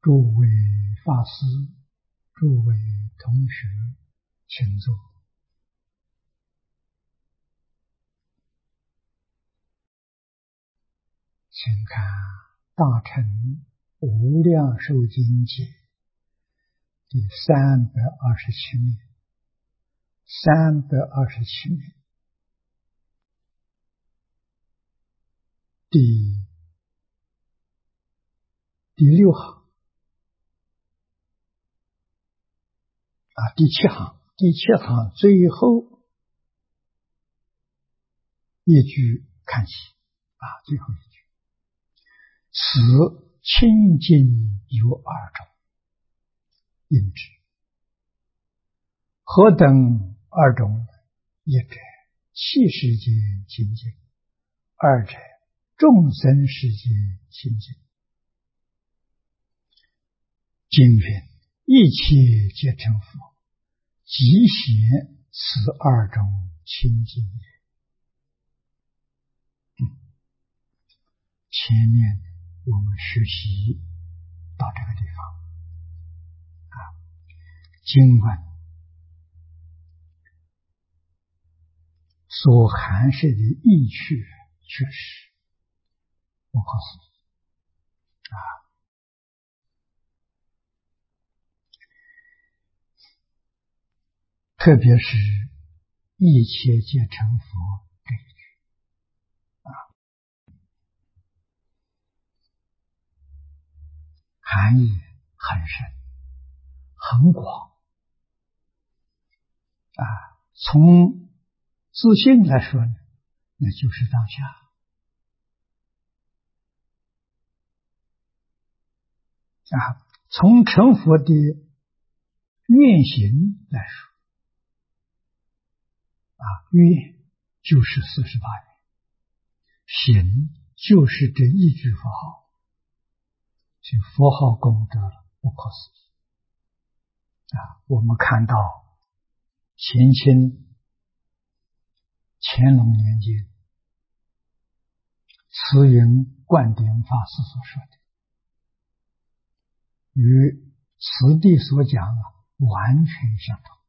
诸位法师，诸位同学，请坐。请看《大乘无量寿经解》第327面，327面第6行第7行最后一句看起最后一句，此清净有二种，应知何等二种？一者器世间清净，二者众生世间清净。经云：一切皆成佛，即显此二种清净也。前面我们学习到这个地方经文所含摄的意趣确实不可思议特别是一切皆成佛这一句含义很深很广从自性来说呢，那就是当下从成佛的愿行来说愿就是48愿，行就是这一句佛号，这佛号功德不可思议我们看到前清乾隆年间慈云灌顶法师所说的，与此地所讲完全相同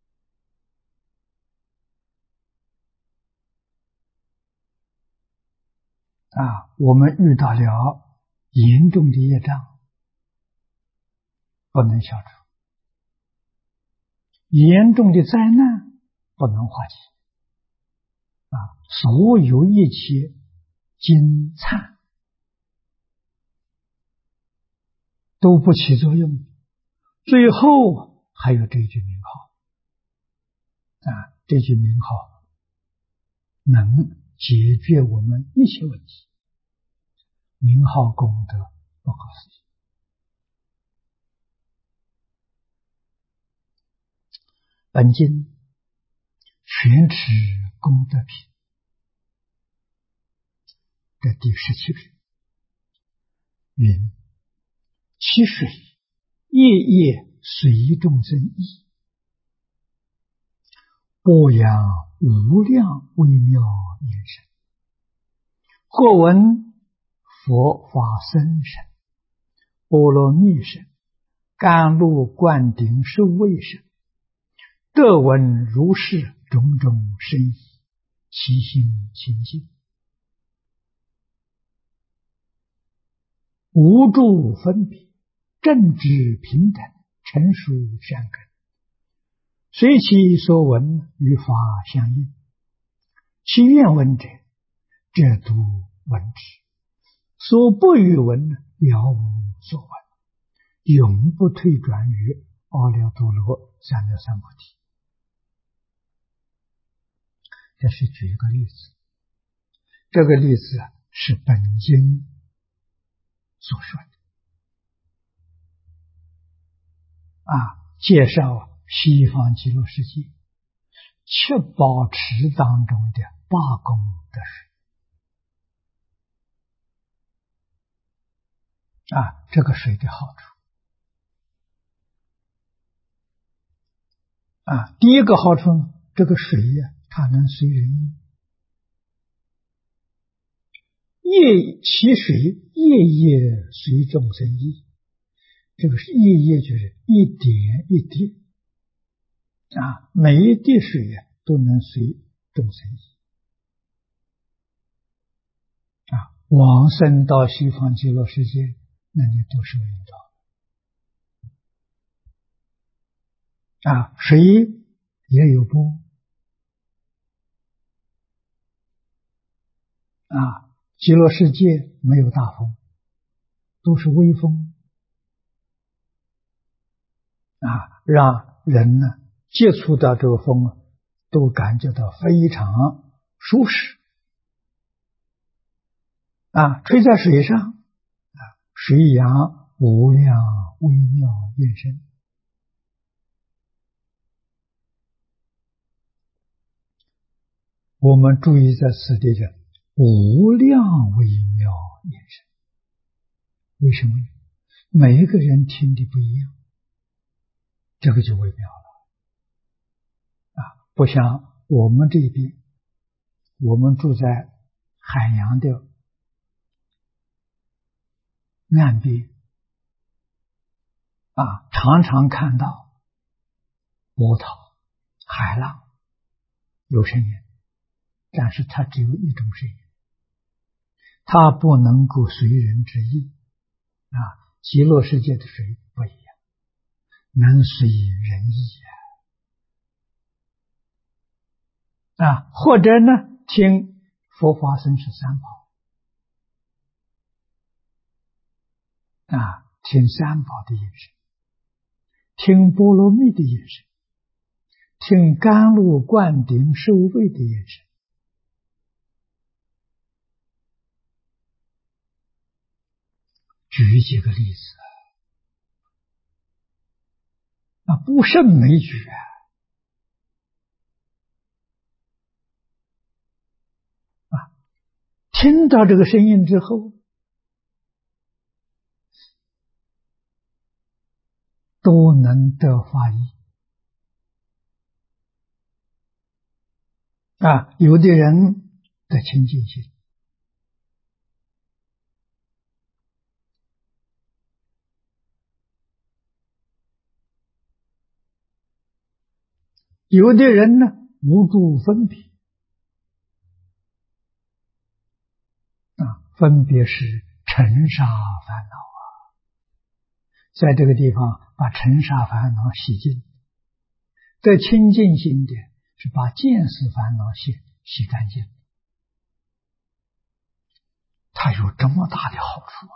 我们遇到了严重的业障，不能消除，严重的灾难不能化解所有一切金灿都不起作用，最后还有这句名号这句名号能解决我们一切问题，名号功德不可思议。本经全持功德品的第17品云：其水夜夜随众生意，播扬无量微妙言声，或闻佛法僧声、波罗蜜声、甘露灌顶受味声，得闻如是种种声意，其心清净，无诸分别，正知平等，成熟善根，随其所闻与法相应，其愿闻者，则独闻之；所不与闻，了无所闻，永不退转于阿耨多罗三藐三菩提。这是举一个例子，这个例子是本经所说的介绍西方极乐世界七宝池当中的8功德水这个水的好处第一个好处呢，这个水它能随人意，其水夜夜随众生意， 这个是业就是一点一滴每一滴水都能随众生意往生到西方极乐世界，那你都是闻到水也有波极乐世界没有大风，都是微风让人呢接触到这个风都感觉到非常舒适吹在水上水扬无量微妙音声。我们注意在此地的无量微妙音声，为什么呢？每一个人听的不一样，这个就微妙了不像我们这边，我们住在海洋的岸边常常看到波涛海浪有声音，但是它只有一种声音，它不能够随人之意极乐世界的水不一样，能随人意或者呢听佛法僧是三宝听三宝的音声，听波罗蜜的音声，听甘露灌顶受味的音声。举几个例子不胜枚举听到这个声音之后，都能得法益有的人得清净心，有的人呢无助分别分别是尘沙烦恼在这个地方把尘沙烦恼洗净，得清净心的是把见识烦恼洗干净，它有这么大的好处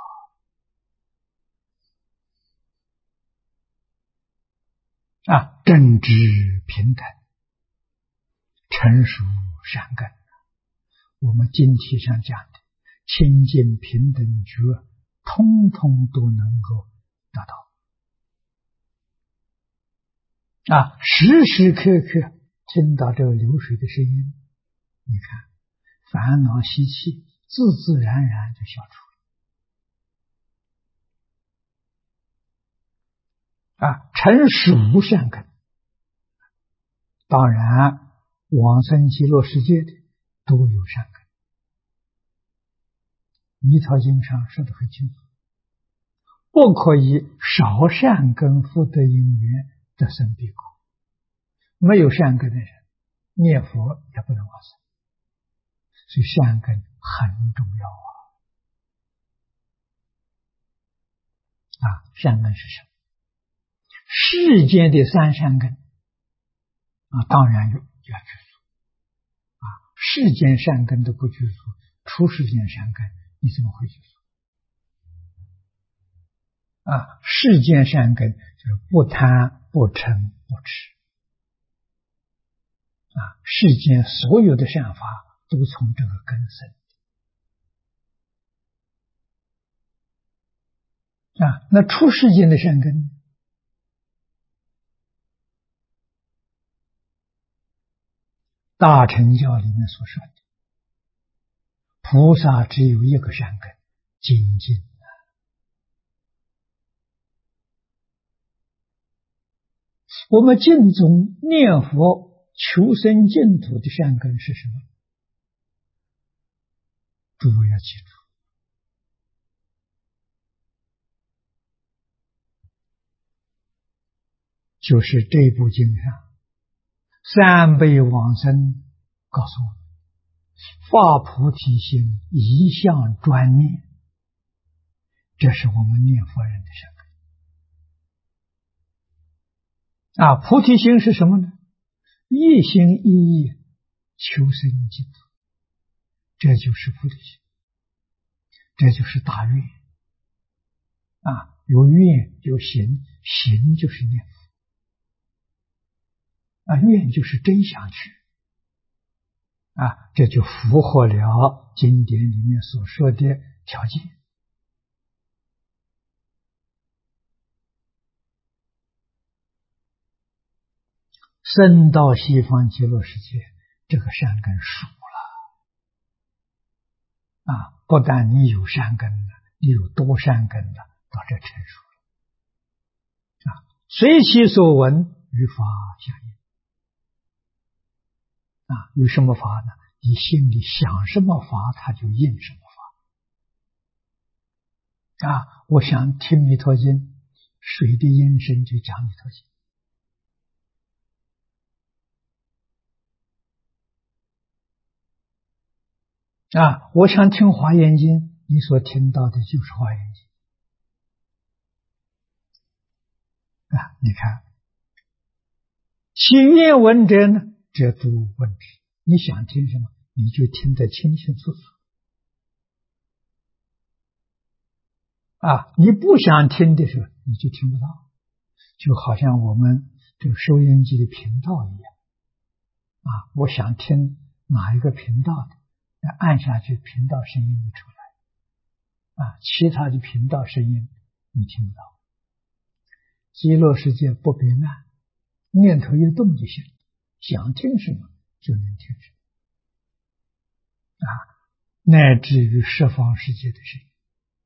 正直平等成熟善根，我们经题上讲的清净平等觉通通都能够得到时时刻刻听到这个流水的声音，你看烦恼习气自自然然就消除成熟善根。当然往生极乐世界的都有善根，弥陀经上说得很清楚，不可以少善根福德因缘得生彼国。没有善根的人念佛也不能往生，所以善根很重要善根是什么？世间的三善根当然要具足世间善根都不具足，出世间善根你怎么会具足世间善根就是不贪不嗔不痴世间所有的善法都从这个根生那出世间的善根大乘教里面所说的菩萨只有一个善根，精进我们净宗念佛求生净土的善根是什么？诸位要记住就是这部经上三辈往生告诉我们，发菩提心，一向专念，这是我们念佛人的善根。菩提心是什么呢？一心一意求生净土，这就是菩提心，这就是大愿。有愿有行，行就是念佛，愿就是真想去，这就符合了经典里面所说的条件。生到西方极乐世界，这个善根熟了，不但你有善根了，你有多善根了，到这成熟了，随其所闻，与法相应。有什么法呢？你心里想什么法，它就应什么法。我想听弥陀经，水的音声就讲弥陀经。我想听华严经，你所听到的就是华严经。你看，其愿闻者呢，则诸闻之。你想听什么，你就听得清清楚楚。你不想听的时候，你就听不到。就好像我们这个收音机的频道一样。我想听哪一个频道的，按下去，频道声音就出来。其他的频道声音你听不到。极乐世界不变暗，念头一动就行，想听什么就能听什么。乃至于十方世界的声音。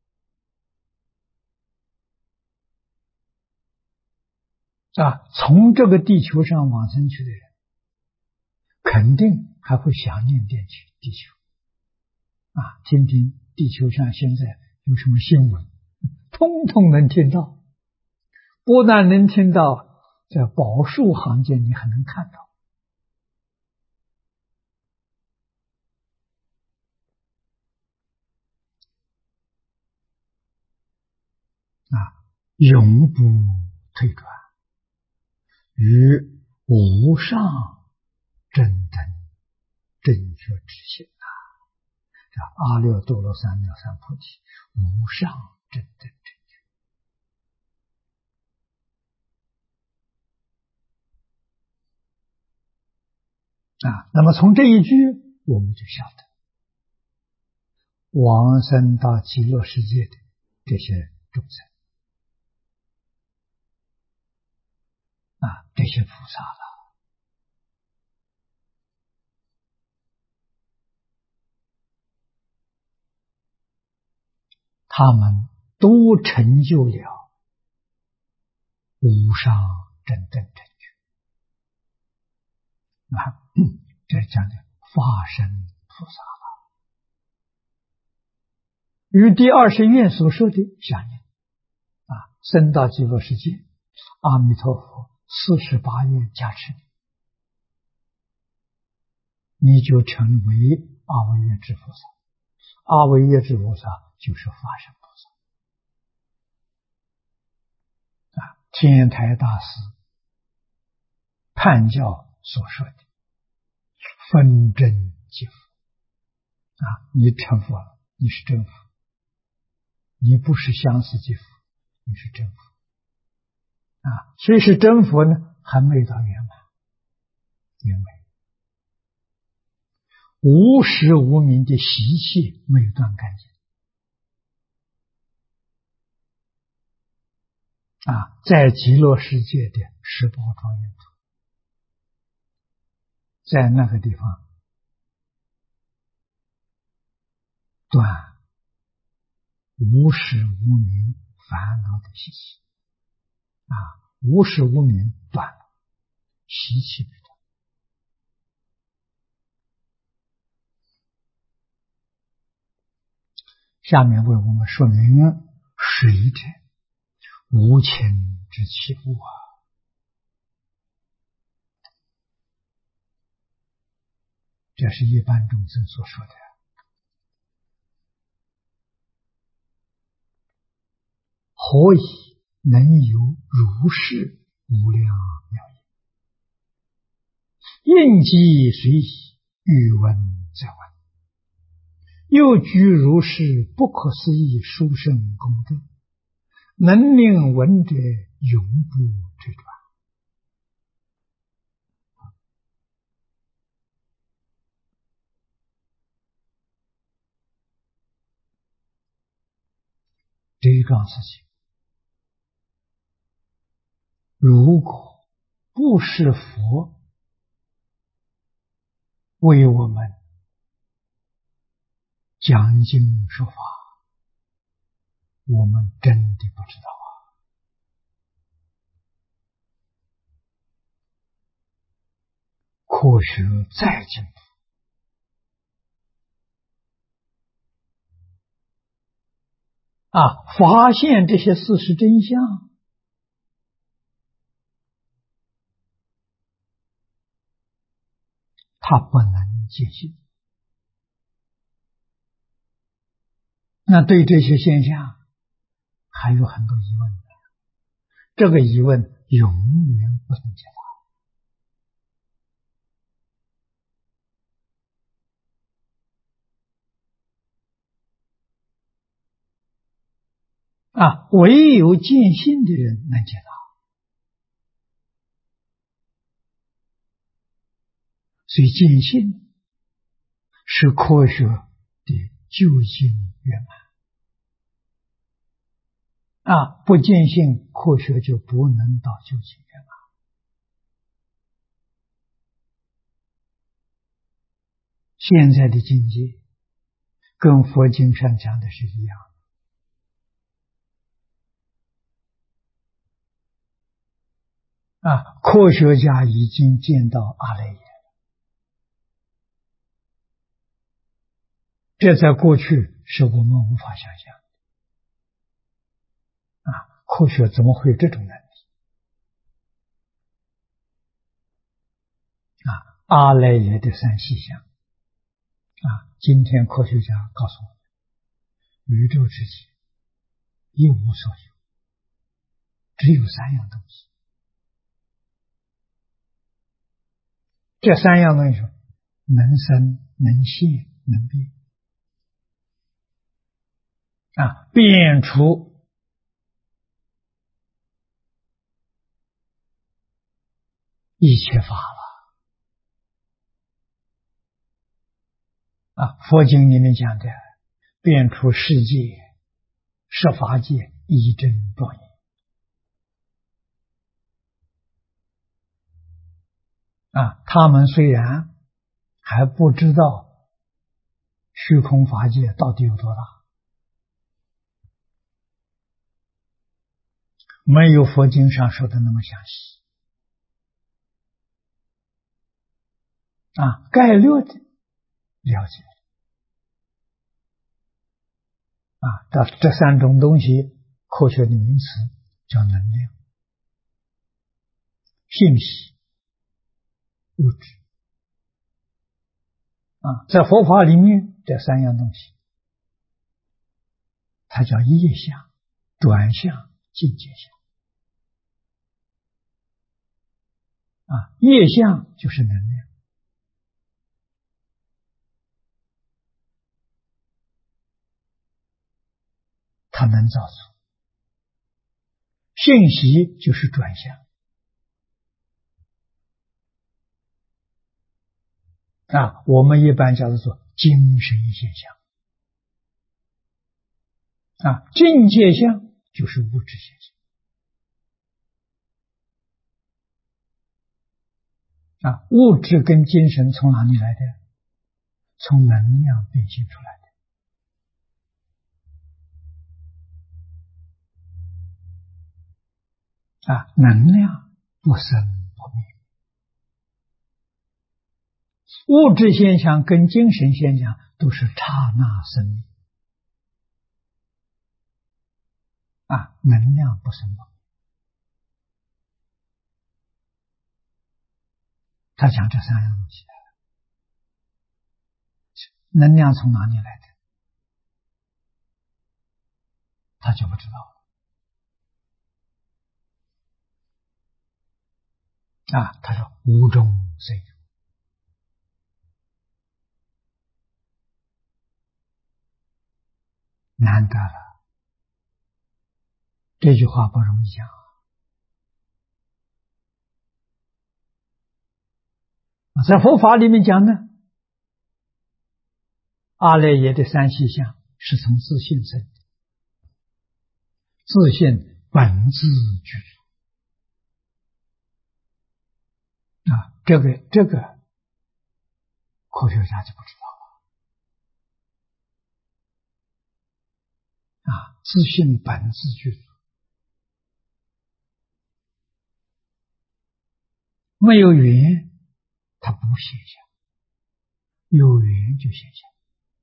从这个地球上往生去的人，肯定还会想念地球。听听地球上现在有什么新闻，通通能听到。不但能听到，在宝树行间你还能看到。永不退转，于无上正等正觉之心。阿耨多罗三藐三菩提，无上正等正觉。那么从这一句我们就晓得，往生到极乐世界的这些众生，这些菩萨了，他们都成就了无上正等正觉。这讲的化身菩萨了，与第20愿所说的相应。生到极乐世界，阿弥陀佛48愿加持你就成为阿惟越致菩萨。阿惟越致菩萨就是化身菩萨。天台大师判教所说的分真即佛。你成佛了，你是真佛，你不是相似即佛，你是真佛。所以是真佛呢，还没到圆满，因为无始无明的习气没有断干净。在极乐世界的十宝庄严土，在那个地方断无始无明烦恼的习气。无始无明断了，习气没断。下面为我们说明水者无情之器物。 这是一般众生所说的。何以能有如是无量妙业？应机随喜，欲闻则闻。又具如是不可思议殊胜功德，能令闻者永不退转。这一桩事情，如果不是佛为我们讲经说法，我们真的不知道科学再进步，发现这些事实真相，他不能接信。那对这些现象还有很多疑问的，这个疑问永远不能解答唯有见性的人能解答。所以见性是科学的究竟圆满不见性，科学就不能到究竟圆满。现在的境界跟佛经上讲的是一样的科学家已经见到阿赖耶，这在过去是我们无法想象科学怎么会有这种能力阿赖耶的三细相今天科学家告诉我们，宇宙之间一无所有，只有三样东西。这三样东西能生能现能变变出一切法了佛经里面讲的变出世界十法界一真庄严他们虽然还不知道虚空法界到底有多大，没有佛经上说的那么详细概略的了解这三种东西，科学的名词叫能量、信息、物质在佛法里面，这三样东西它叫业相、转相、境界相业相就是能量，它能造作；信息就是转向我们一般叫做精神现象境界相就是物质现象物质跟精神从哪里来的？从能量变现出来的能量不生不灭，物质现象跟精神现象都是刹那生灭能量不生不灭。他讲这三样东西能量从哪里来的？他就不知道啊。他说无中生有，难得了。这句话不容易讲啊。在佛法里面讲呢，阿赖耶的三细相是从自信生的，自信本自具足啊。这个科学家就不知道了啊。自信本自具足，没有缘它不现象，有缘就现象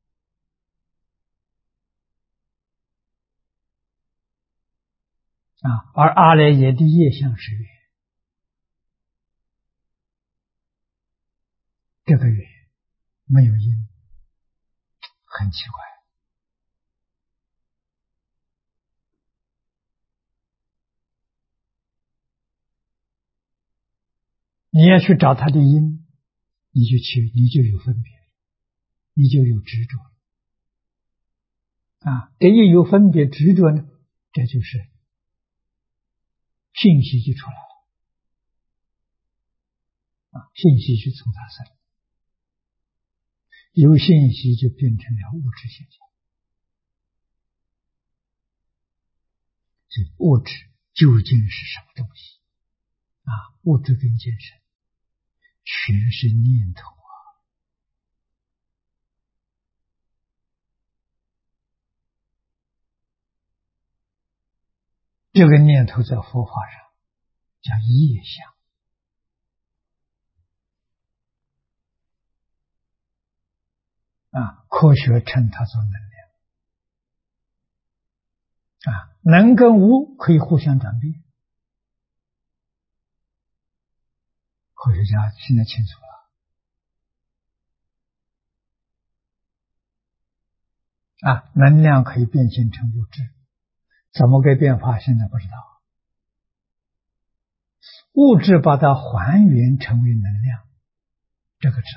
啊。而阿赖耶的业相是缘，这个缘没有因，很奇怪。你要去找它的因，你就有分别，你就有执着啊。这一有分别执着呢，这就是信息就出来了啊。信息就从它生，有信息就变成了物质现象。这物质究竟是什么东西啊？物质跟精神全是念头啊。这个念头在佛法上叫业相啊。科学称它做能量啊。能跟无可以互相转变，科学家现在清楚了啊。能量可以变现成物质，怎么个变法现在不知道。物质把它还原成为能量，这个知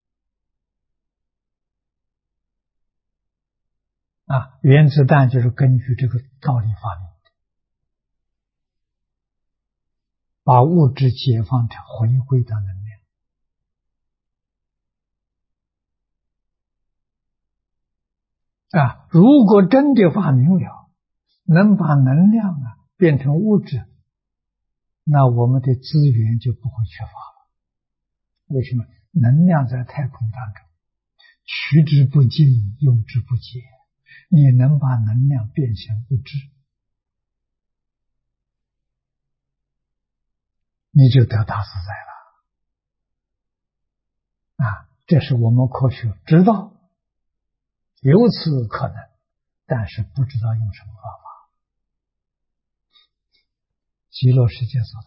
道啊。原子弹就是根据这个道理发明的，把物质解放成回归到能量啊。如果真的发明了能把能量变成物质，那我们的资源就不会缺乏了。为什么？能量在太空当中取之不尽，用之不竭，你能把能量变成物质，你就得大自在了啊。这是我们科学知道有此可能，但是不知道用什么方法。极乐世界做到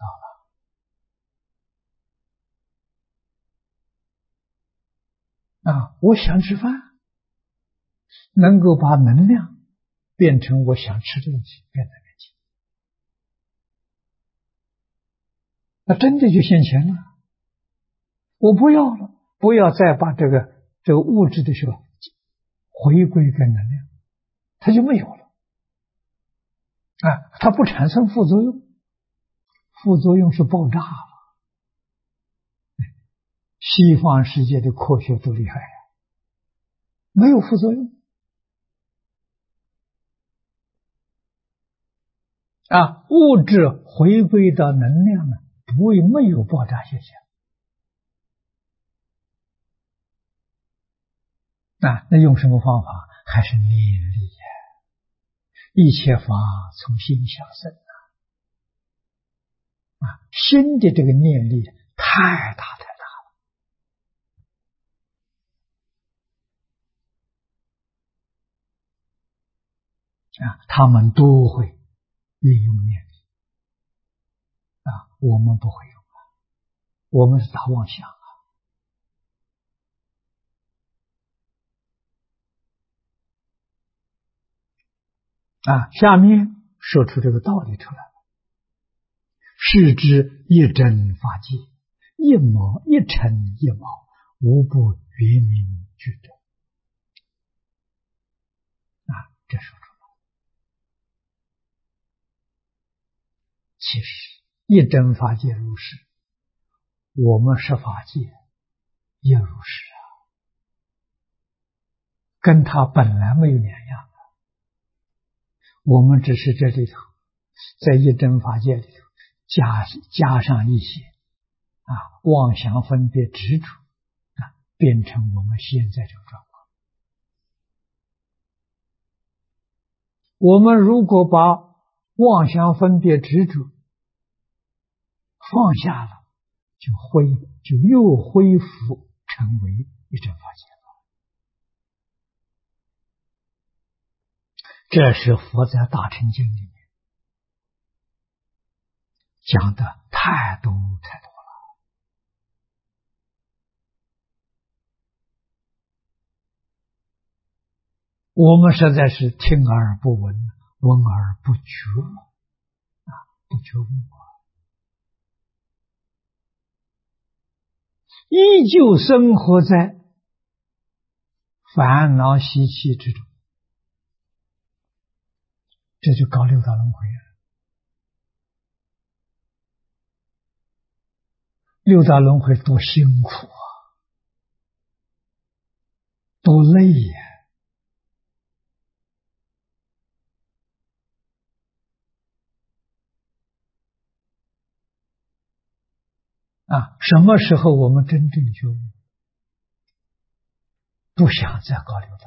了啊。我想吃饭，能够把能量变成我想吃的东西，变在面前，那真的就现前了。我不要了，不要再把这个物质的时候回归跟能量，它就没有了啊。它不产生副作用，副作用是爆炸了。西方世界的科学多厉害啊，没有副作用啊。物质回归到能量呢，不会没有爆炸现象啊。那用什么方法？还是念力呀。一切法从心想生啊。心的这个念力太大太大啊。他们都会运用念力啊，我们不会用啊，我们是打妄想下面说出这个道理出来了：是知一真法界，一毛一尘一毛，无不圆明具足。这说出来，其实一真法界如是，我们是法界也如是跟它本来没有两样。我们只是这里头，在一真法界里头加上一些妄想分别执着变成我们现在这个状况。我们如果把妄想分别执着放下了，就又恢复成为一真法界了。这是佛在大乘经里面讲的太多太多了。我们实在是听而不闻，闻而不觉不觉悟依旧生活在烦恼习气之中，这就搞六道轮回了。六道轮回多辛苦多累什么时候我们真正觉悟，不想再搞六道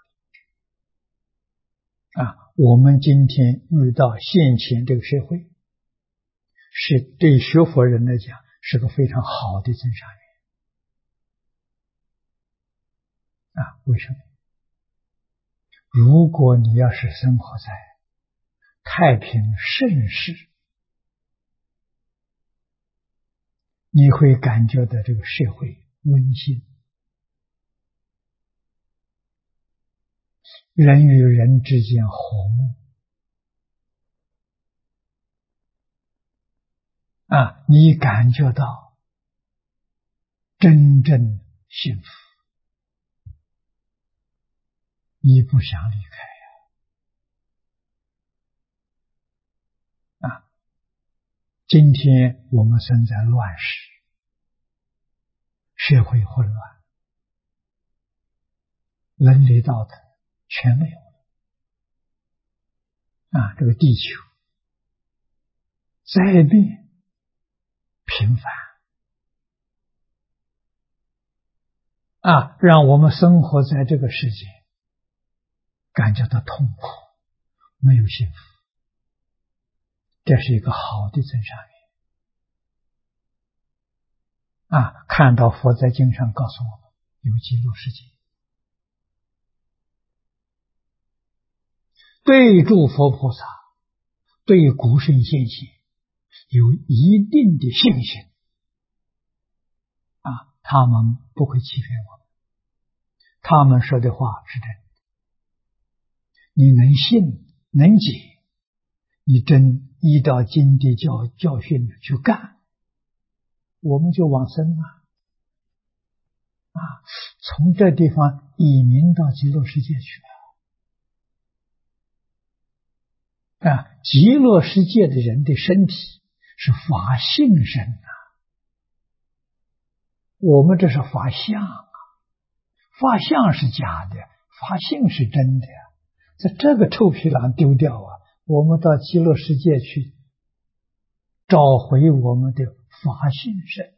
轮回我们今天遇到现前这个社会，是对学佛人来讲是个非常好的增上缘为什么？如果你要是生活在太平盛世，你会感觉到这个社会温馨，人与人之间和睦你感觉到真正幸福，你不想离开今天我们生在乱世，社会混乱，伦理道德全没有了这个地球灾变频繁让我们生活在这个世界感觉到痛苦，没有幸福。这是一个好的增上缘看到佛在经上告诉我们有极乐世界，对诸佛菩萨对古圣先贤有一定的信心他们不会欺骗我们，他们说的话是真的，你能信能解，你真依照经的教训去干，我们就往生从这地方移民到极乐世界去极乐世界的人的身体是法性身我们这是法相法相是假的，法性是真的在这个臭皮囊丢掉我们到极乐世界去找回我们的法性身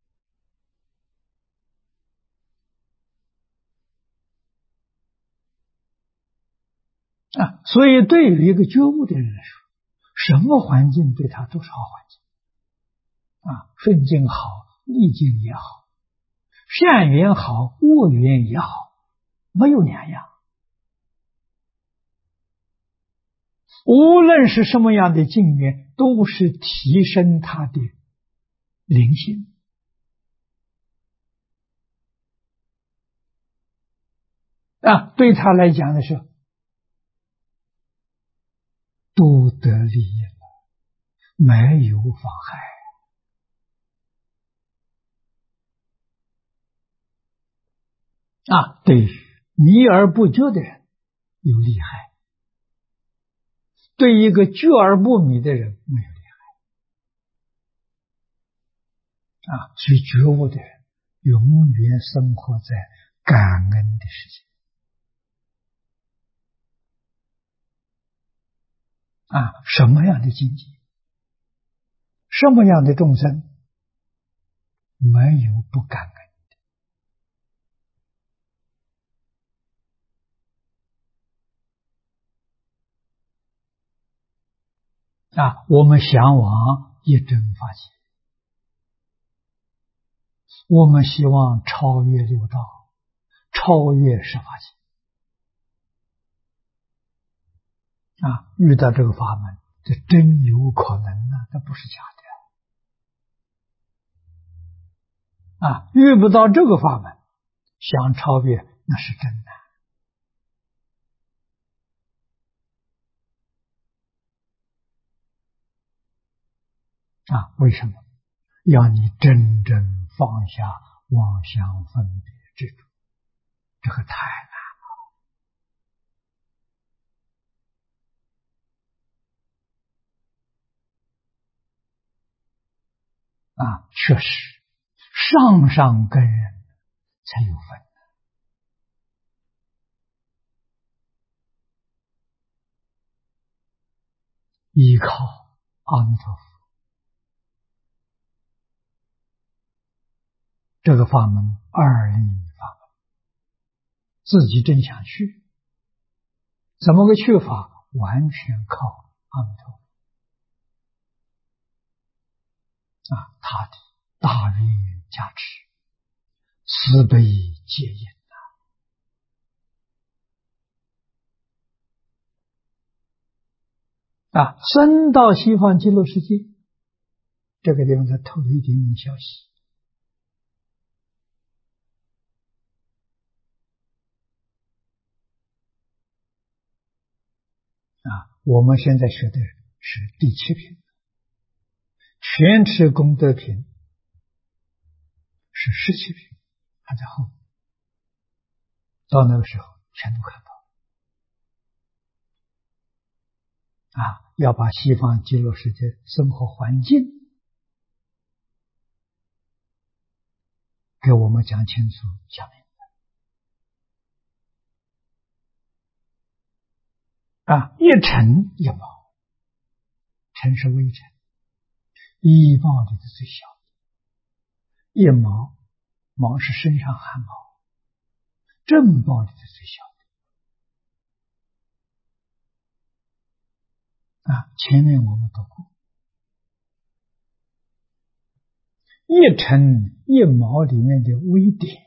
所以对于一个觉悟的人来说，什么环境对他都是好环境顺境好，逆境也好，善缘好，恶缘也好，没有两样。无论是什么样的境缘，都是提升他的灵性对他来讲的是都得利益了，没有妨害对于迷而不觉的人有利害，对一个觉而不迷的人没有利害所以觉悟的人永远生活在感恩的世界什么样的境界，什么样的众生没有不感恩我们向往一真法界，我们希望超越六道，超越十法界遇到这个法门，这真有可能这不是假的遇不到这个法门，想超越那是真的为什么？要你真正放下妄想分别执着，这个太难确实上上根人才有分依靠阿弥陀佛这个法门二力法门，自己真想去，怎么个去法？完全靠阿弥陀佛他的大愿加持，慈悲接引升到西方极乐世界，这个地方再透露一点点消息我们现在学的是第7品，全持功德品是17品，还在后面，到那个时候全都看到要把西方极乐世界生活环境给我们讲清楚讲明白一尘一毛，尘是微尘，一毛里的最小的，一毛，毛是身上汗毛，正报里的最小的前面我们读过，一尘一毛里面的微点，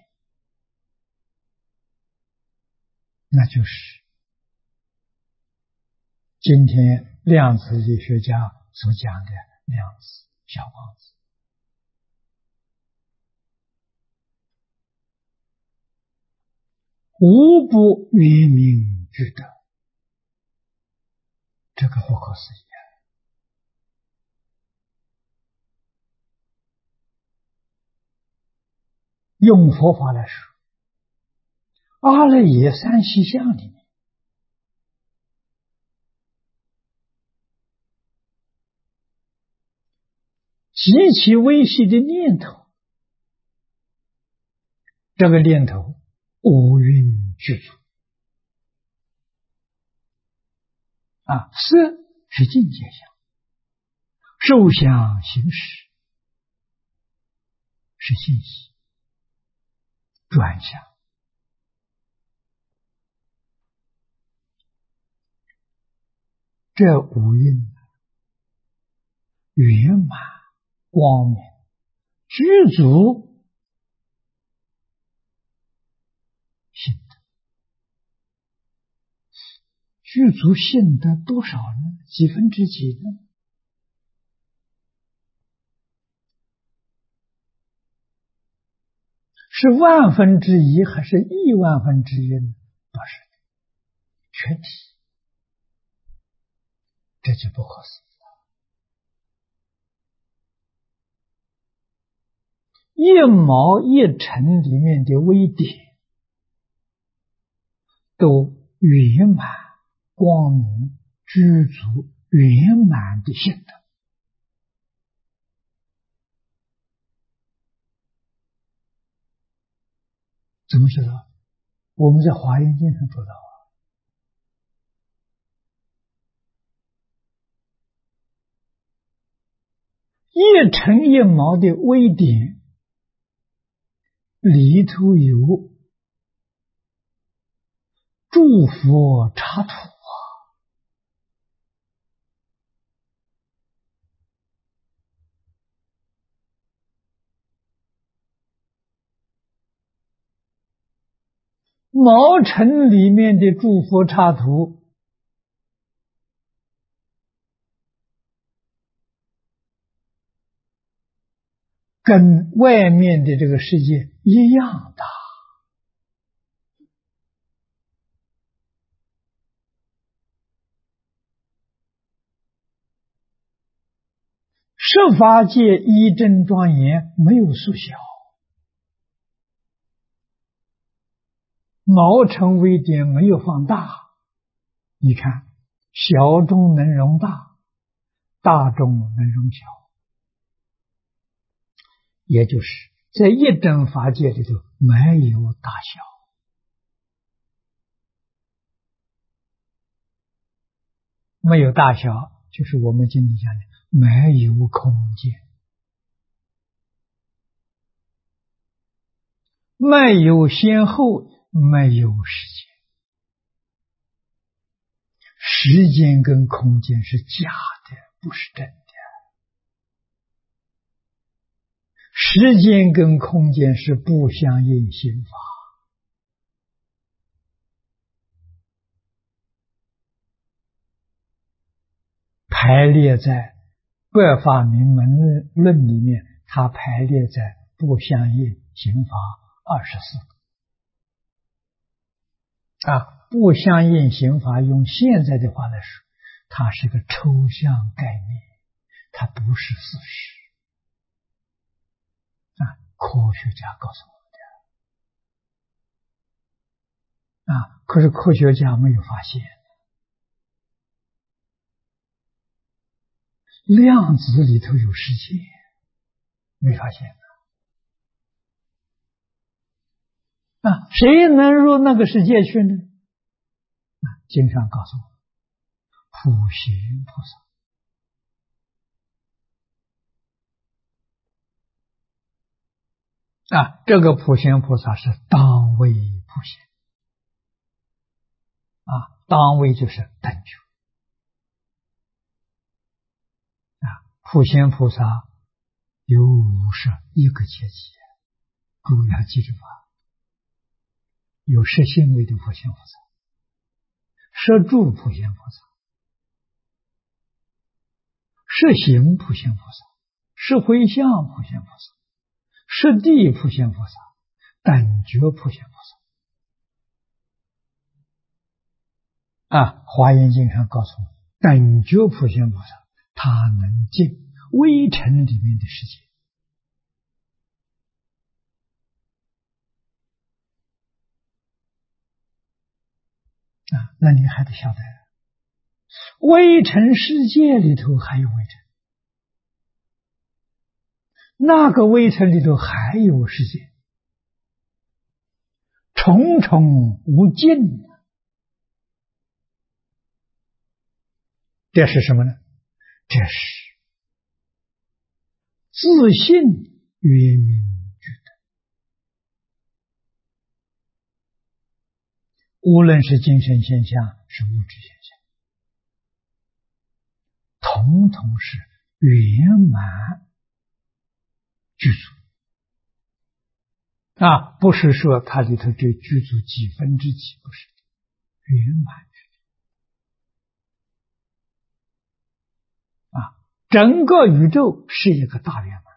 那就是今天量子力学家所讲的量子小光子无不圆明之德，这个不可思议用佛法来说，阿赖耶三细相里面极其微细的念头，这个念头五蕴具足色是境界相，受想行识是信息转向，这五蕴圆满光明具足性德，具足性德多少呢？几分之几呢？是万分之一还是亿万分之一呢？不是，全体。 这就不可思议。一毛一尘里面的微点都圆满光明具足圆满的性德，怎么知道？我们在华严经上做到啊。一尘一毛的微点里头有诸佛刹土啊，毛尘里面的诸佛刹土跟外面的这个世界一样大。十法界一真庄严，没有缩小，毛尘微点没有放大。你看，小中能容大，大中能容小，也就是在一真法界里头没有大小，没有大小，就是我们经常讲的没有空间，没有先后，没有时间。时间跟空间是假的，不是真的。时间跟空间是不相应心法，排列在百法明门论里面，它排列在不相应刑法24个。不相应刑法用现在的话来说，它是个抽象概念，它不是事实。科学家告诉我们的。可是科学家没有发现。量子里头有世界，没发现谁能入那个世界去呢？经上告诉我，普贤菩萨。这个普贤菩萨是当位普贤。当位就是等觉。普贤菩萨有51个阶级，各位要记住有摄心位的普贤菩萨，摄住普贤菩萨，摄行普贤菩萨，摄回向普贤菩萨，摄地普贤菩萨，等觉普贤菩萨。华严经上告诉我们，等觉普贤菩萨他能进微尘里面的世界。那你还得晓得，微尘世界里头还有微尘，那个微尘里头还有世界，重重无尽。这是什么呢？这是自信圆明具德。无论是精神现象，是物质现象，统统是圆满具足。不是说它里头就具足几分之几，不是，圆满具足。整个宇宙是一个大圆满。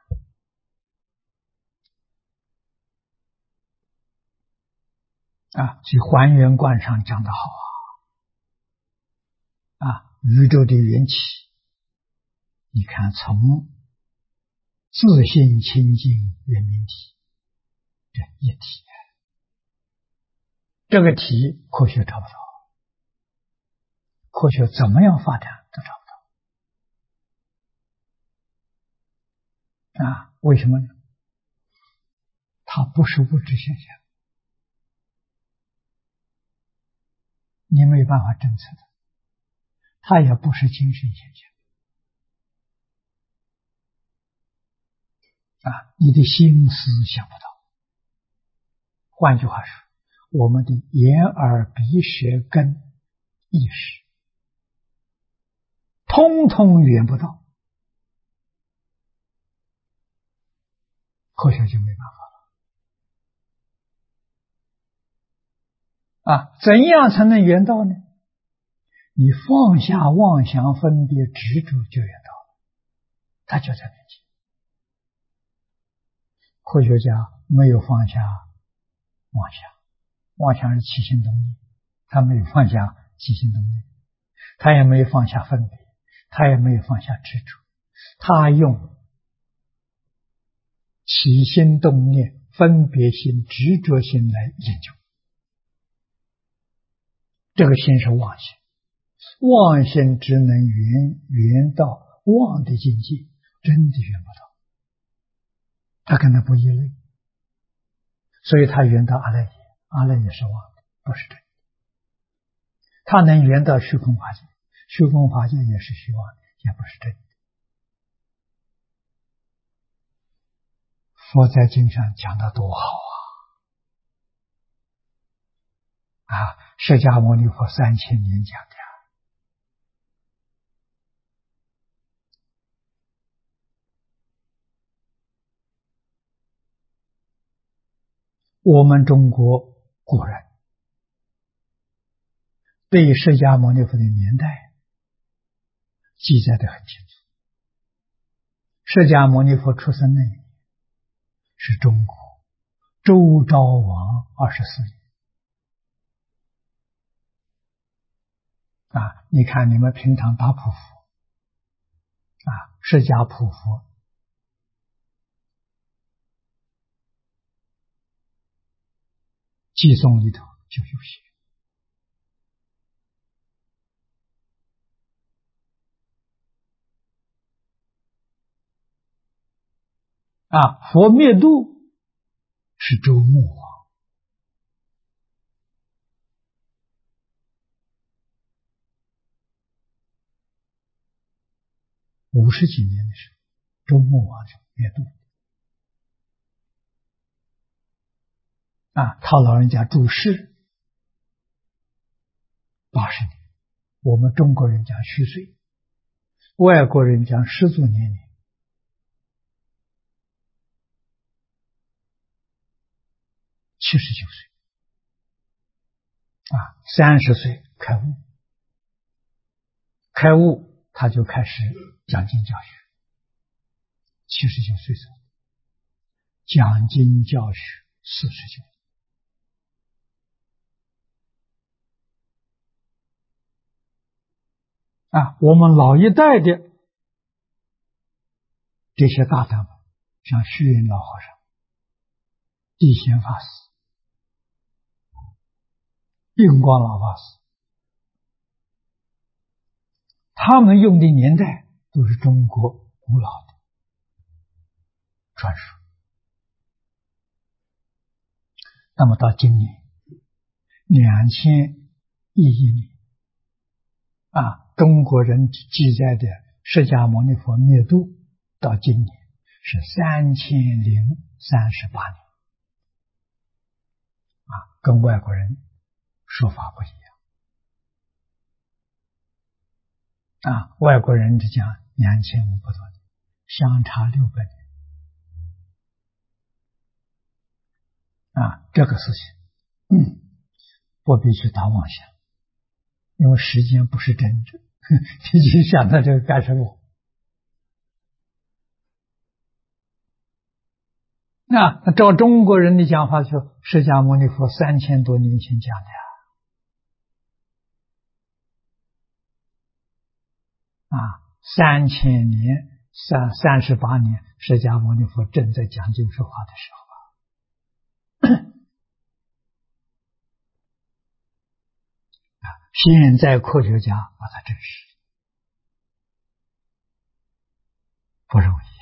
所以还原观上讲得好宇宙的缘起，你看从自性清净圆明体这一体，这个体科学找不到，科学怎么样发展都找不到啊？为什么呢？它不是物质现象，你没有办法侦测的，它也不是精神现象啊，你的心思想不到。换句话说，我们的眼耳鼻舌根意识通通圆不到，科学就没办法了啊！怎样才能圆到呢？你放下妄想分别执着就圆到了，它就在面前。科学家没有放下妄想，妄想是起心动念，他没有放下起心动念，他也没有放下分别，他也没有放下执着，他用起心动念、分别心、执着心来研究。这个心是妄心，妄心只能圆到妄的境界，真的圆不到，他跟他不一类，所以他圆到阿赖耶，阿赖耶是妄的，不是真的。他能圆到虚空法界，虚空法界也是虚妄的，也不是真的。佛在经上讲的多好啊！释迦牟尼佛3000年讲的。我们中国古人对释迦牟尼佛的年代记载得很清楚。释迦牟尼佛出生那一年是中国周昭王24年啊！你看你们平常打普佛啊，释迦普佛偈颂里头就有写啊，佛灭度是周穆王50几年的时候，周穆王就灭度啊，他老人家住世80年，我们中国人讲虚岁，外国人讲始祖年龄，79岁啊，30岁开悟，开悟他就开始讲经教学，79岁走，讲经教学49年啊，我们老一代的这些大德们，像虚云老和尚、地贤法师、印光老法师，他们用的年代都是中国古老的传说。那么到今年2011年啊，中国人记载的释迦牟尼佛灭度到今年是3038年啊，跟外国人说法不一样啊，外国人只讲2500多年，相差600年啊，这个事情不必去打妄想，因为时间不是真的，你去想到这个干什么？那照中国人的讲法说，释迦牟尼佛3000多年前讲的呀。 3000年、38年，释迦牟尼佛正在讲经说法的时候现在科学家把它证实，不容易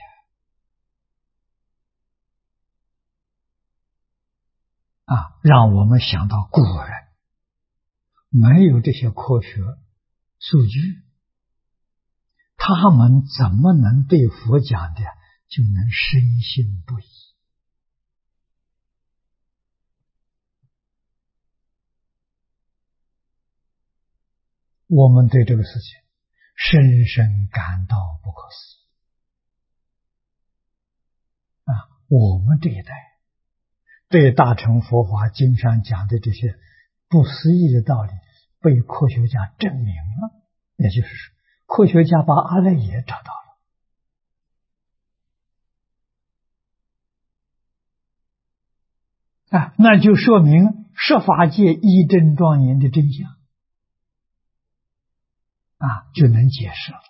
让我们想到古人没有这些科学数据，他们怎么能对佛讲的就能深信不疑？我们对这个事情深深感到不可思议我们这一代对大乘佛法经上讲的这些不思议的道理被科学家证明了，也就是说科学家把阿赖耶找到了那就说明十法界一真庄严的真相就能解释了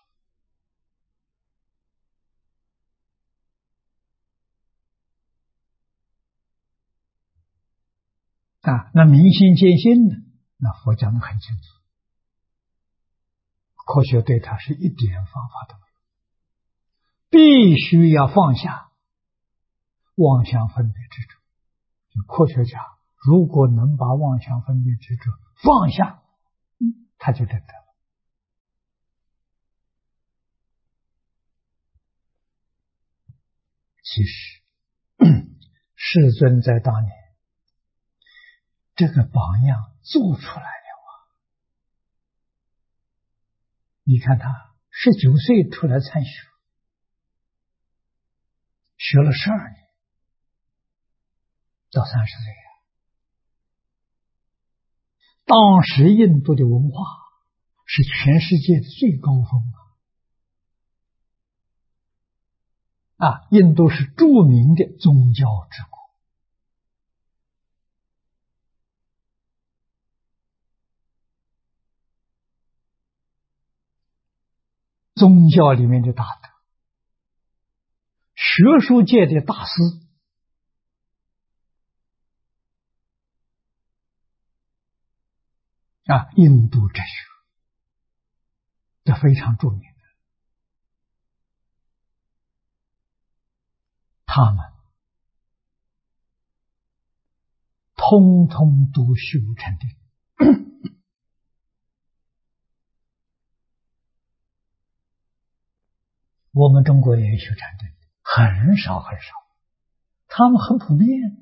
那明心见性呢？那佛讲得很清楚，科学对它是一点方法都没有，必须要放下妄想分别执着。科学家如果能把妄想分别执着放下，他就证得了。其实世尊在当年这个榜样做出来了你看他19岁出来参学，学了12年，到30岁当时印度的文化是全世界的最高峰印度是著名的宗教之国，宗教里面的大德，学术界的大师印度哲学这非常著名的，他们通通都修成定我们中国也修禅定，很少很少，他们很普遍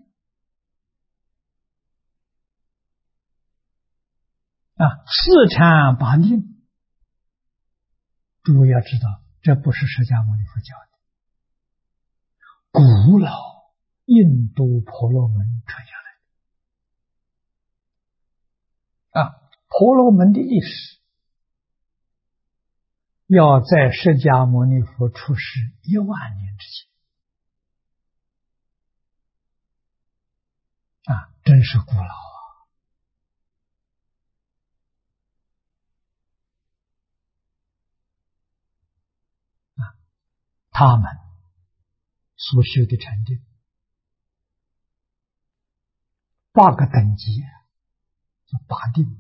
四禅八定，诸位要知道，这不是释迦牟尼佛教的，古老印度婆罗门传下来的婆罗门的历史要在释迦牟尼佛出世10000年之前真是古老他们所修的禅定8个等级叫八定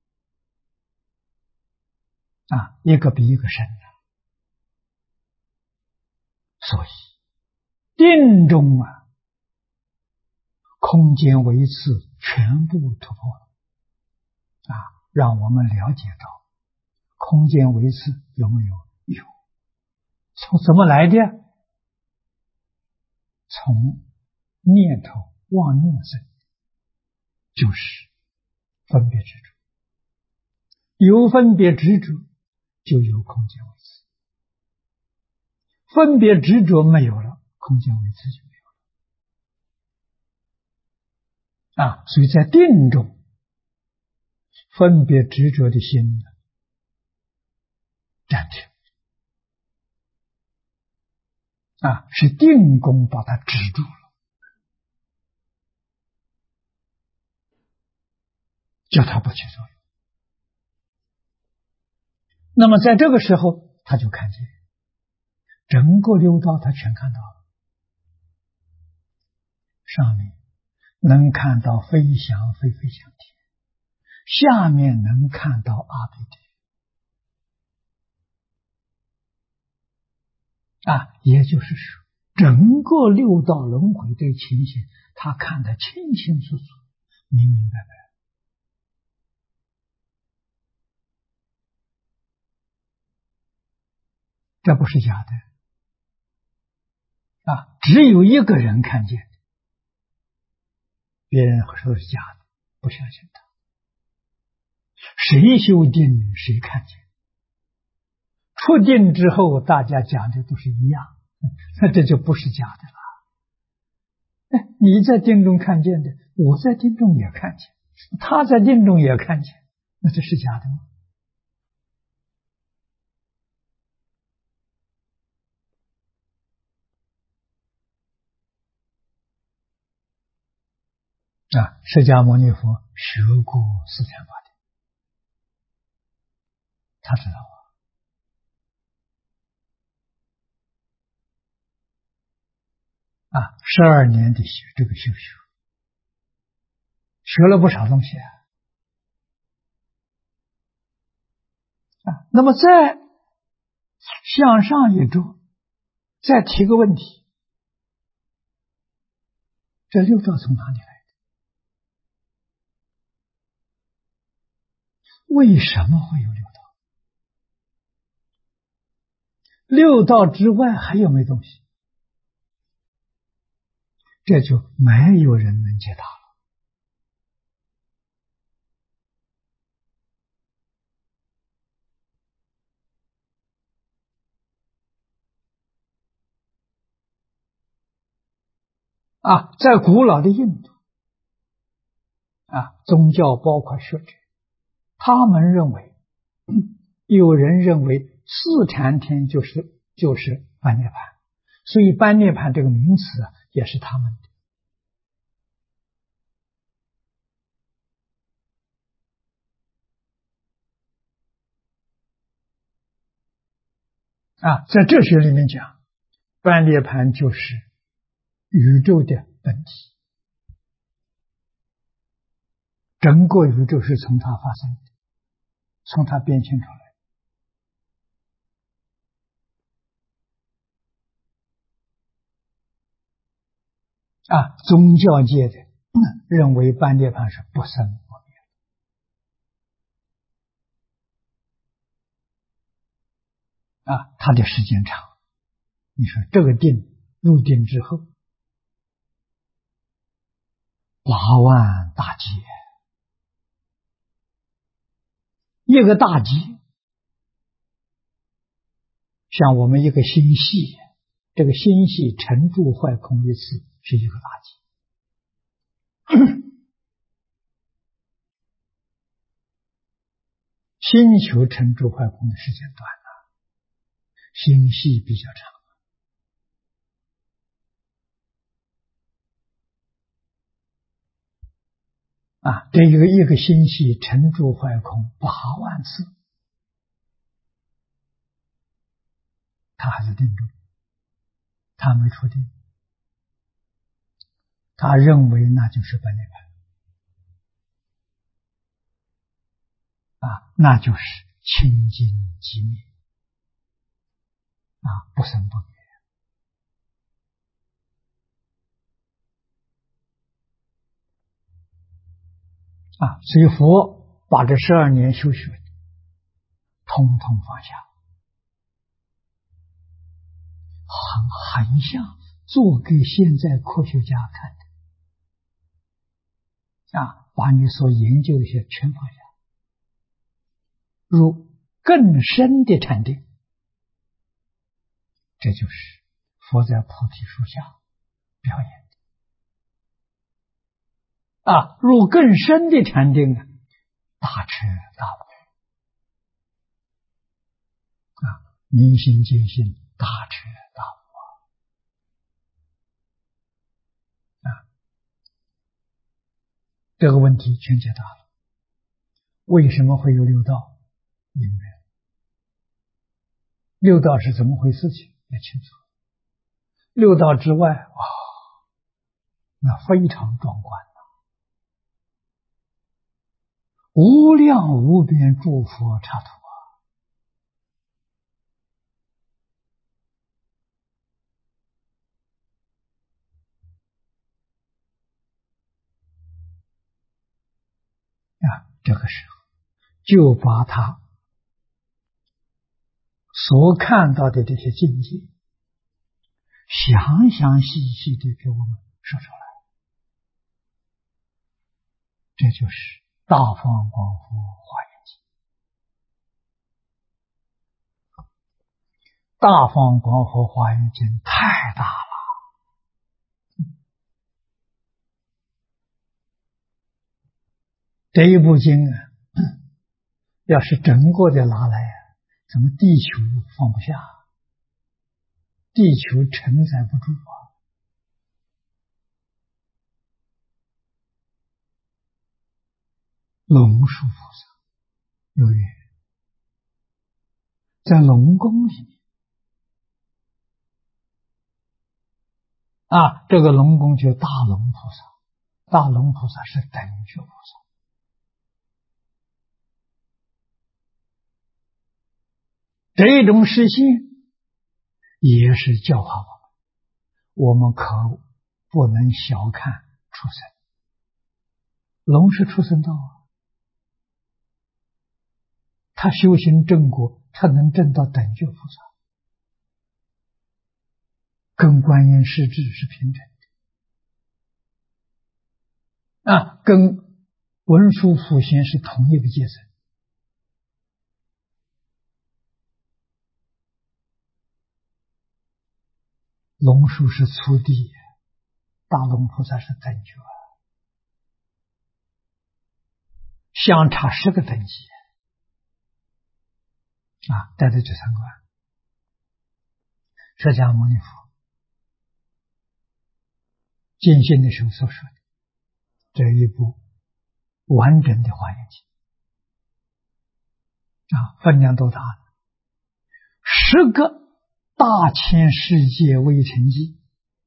一个比一个深所以定中空间维次全部突破了让我们了解到空间维次有没有？有。从怎么来的？从念头妄念生，就是分别执着，有分别执着就有空间维次，分别执着没有了，空间维次就没有了所以在定中分别执着的心暂停是定功把它止住了，叫它不起作用。那么在这个时候， 他就看见整个六道，他全看到了。上面能看到飞翔飞翔天，下面能看到阿鼻地。也就是说，整个六道轮回这个情形，他看得清清楚楚、明明白白。这不是假的只有一个人看见，别人说是假的，不相信他。谁修定谁看见，出定之后大家讲的都是一样，那这就不是假的了。你在定中看见的，我在定中也看见，他在定中也看见，那这是假的吗？释迦牟尼佛学过四禅法定，他知道12年的这个修学了不少东西那么再向上一周，再提个问题，这六道从哪里来的？为什么会有六道？六道之外还有没有东西？这就没有人能解答了在古老的印度宗教包括学者，他们认为有人认为四禅天就是般涅槃，所以般涅槃这个名词也是他们的在哲学里面讲，般涅槃就是宇宙的本体，整个宇宙是从它发生的，从它变现出来宗教界的认为般涅槃是不生不灭它的时间长。你说这个定入定之后8万大劫，一个大劫像我们一个星系，这个星系沉住坏空一次是一个大劫。星球沉住坏空的时间短星系比较长这一个星系沉住坏空8万次，他还是定中，他没出定，他认为那就是般涅槃那就是清净寂灭不生不灭所以佛把这12年修学统统放下，很像做给现在科学家看的把你所研究的一些全放下，入更深的禅定。这就是佛在菩提树下表演的入更深的禅定大彻大悟明心见性，大彻大悟这个问题全解答了。为什么会有六道？明白了六道是怎么回事情也清楚。六道之外，哇，那非常壮观了。无量无边诸佛刹土这个时候就把他所看到的这些境界详详细细的给我们说出来，这就是大方广佛华严经。大方广佛华严经太大了，这一部经要是整个的拿来怎么地球放不下，地球承载不住啊。龙树菩萨有缘，在龙宫里面这个龙宫叫大龙菩萨，大龙菩萨是等觉菩萨。这种实性也是教化我们可不能小看畜生。龙是畜生道他修行正果，他能证到等觉菩萨，跟观音师智是平等的跟文殊普贤是同一个阶层。龙树是初地，大龙菩萨是等觉，相差10个等级带着去参观。释迦牟尼佛见性的时候所说的这一部完整的华严经分量多大呢？10个大千世界微尘记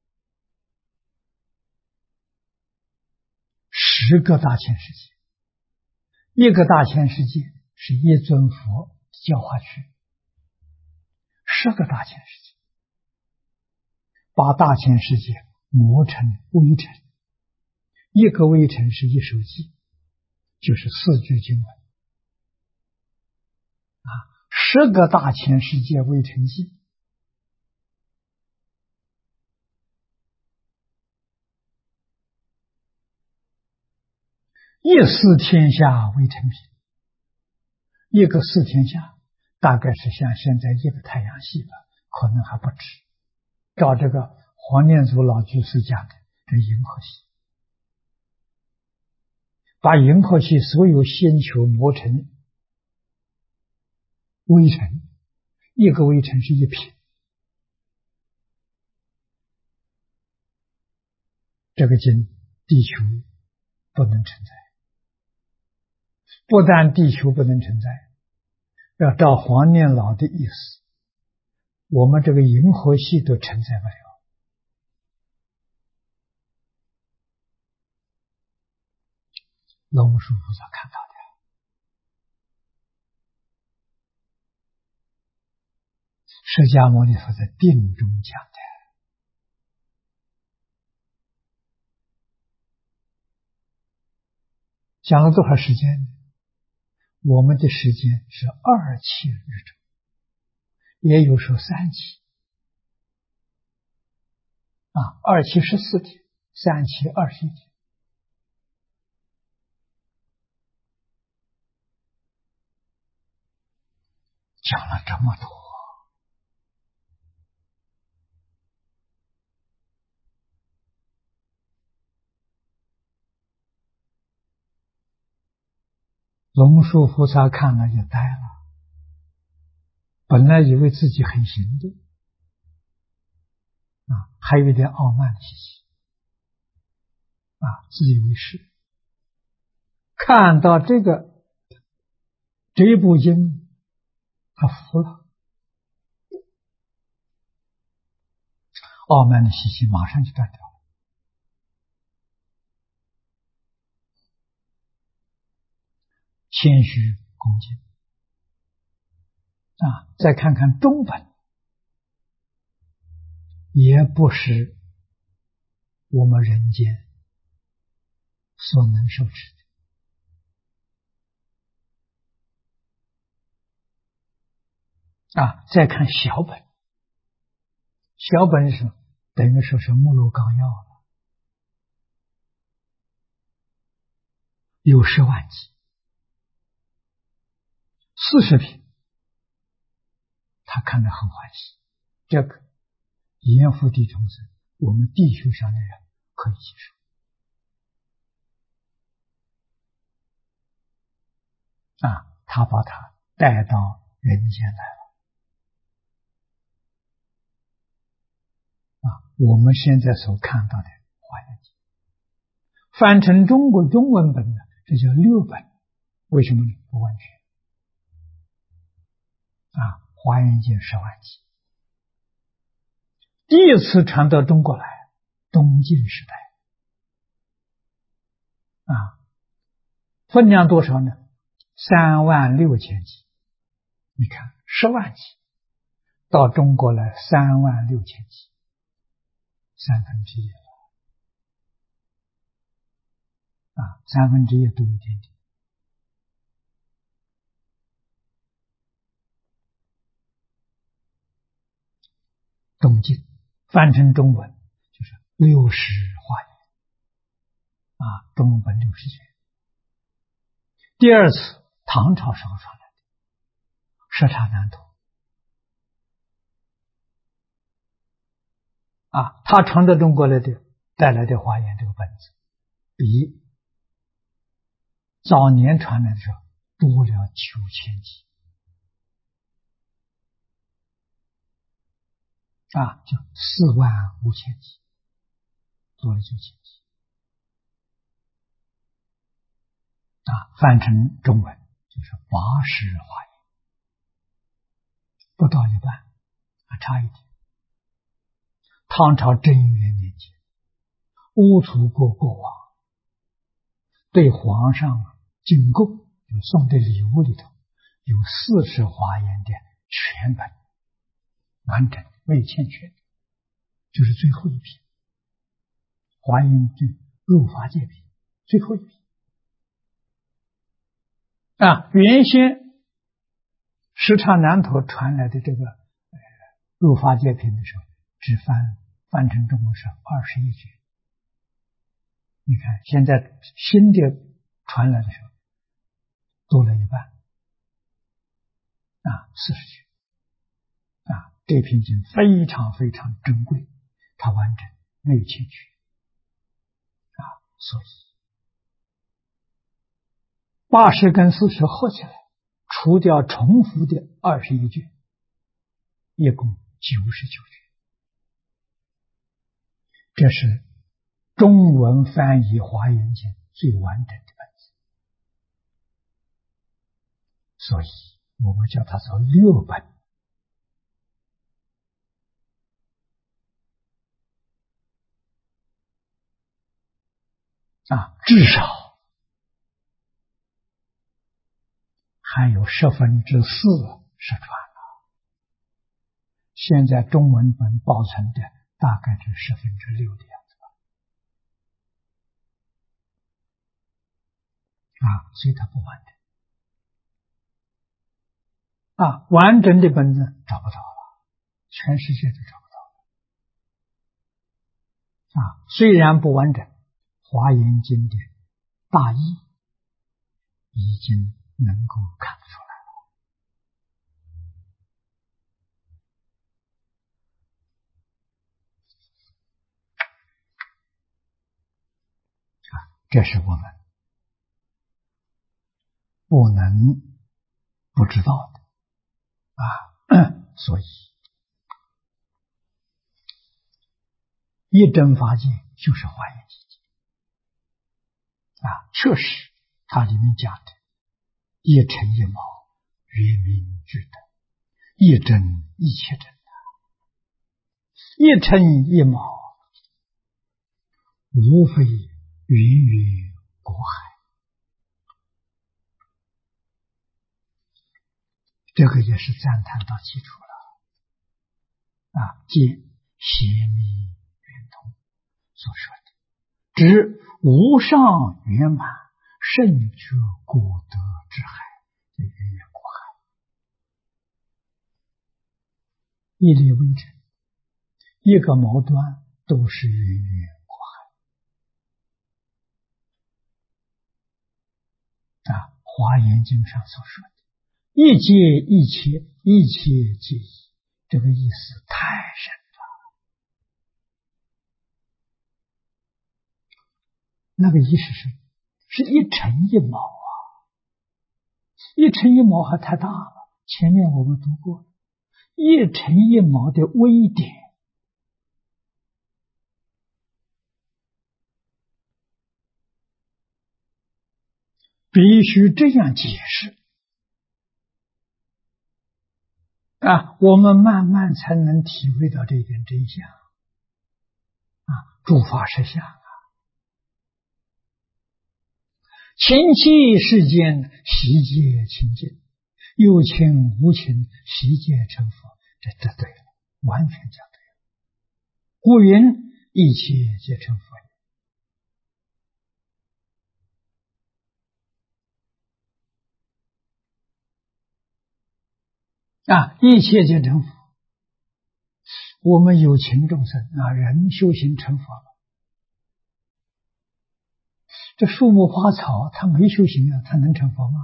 ，10个大千世界，一个大千世界是一尊佛教化区，10个大千世界，把大千世界磨成微尘，一个微尘是一首偈，就是4句经文10个大千世界微尘记，一四天下微尘品，一个4天下大概是像现在一个太阳系吧，可能还不止。照这个黄念祖老居士讲的这银河系，把银河系所有星球磨成微尘，一个微尘是一品，这个经地球不能承载，不但地球不能承载，要照黄念老的意思，我们这个银河系都承载不了。龙树菩萨看到的，释迦牟尼佛在定中讲的，讲了多少时间？我们的时间是2期日中，也有说3期2期14天，3期21天。讲了这么多，龙树菩萨看了就呆了，本来以为自己很行的还有一点傲慢的气息自以为是。看到这一部经，他服了， 傲慢的习气马上就断掉了。谦虚恭敬再看看中本，也不是我们人间所能受持的再看小本，小本是什么？等于说是目录纲要了，有10万集，40品，他看得很欢喜。这个阎浮提童子，我们地球上的人可以接受他把他带到人间来了我们现在所看到的华严经翻成中国中文本呢，这叫6本。为什么呢？不完全华严经10万集，第一次传到中国来，东晋时代分量多少呢？36000集。你看10万集到中国来36000集，1/3了1/3多一点点。东晋翻成中文就是60华严中文本60卷。第二次唐朝时候传来的舍刹难陀他传到中国来的带来的华严这个本子，比早年传来的时候多了9000集就45000集，多了9000集翻成中文就是80华严，不到一半差一点。唐朝贞元年间，乌楚国国王对皇上进贡，就送的礼物里头有40华严的全本完整，没有欠缺，就是最后一品华严经入法界品，最后一品原先舍刹难陀传来的这个入法界品的时候，只翻成中文是21卷。你看现在新的传来的时候多了一半40卷这篇经非常非常珍贵，它完整没有欠缺所以80跟40合起来，除掉重复的21卷，一共99卷。这是中文翻译华严经最完整的本子，所以我们叫它做6本至少还有4/10失传了。现在中文本保存的大概是6/10的样子所以它不完整完整的本子找不到了，全世界都找不到虽然不完整，华严经的大意已经能够看得出来了这是我们不能不知道的所以一真法界就是华严经确实它里面讲的一尘一毛，圆明具德，一真一切真一尘一毛，无非云于国海。这个也是赞叹到基础了借邪密圆通所说的，指无上圆满圣觉果德之海，这云缘国海，一粒微尘，一个毛端都是云缘国海华严经上所说的一切一切，一切皆一，这个意思太深了。那个意思是一尘一毛一尘一毛还太大了。前面我们读过，一尘一毛的微点，必须这样解释我们慢慢才能体会到这一点真相诸法实相情气世间，悉皆清净，有情无情，悉皆成佛。这对了，完全讲对了。故云一切皆成佛一切皆成佛。我们有情众生人修行成佛了，这树木花草它没修行它能成佛吗？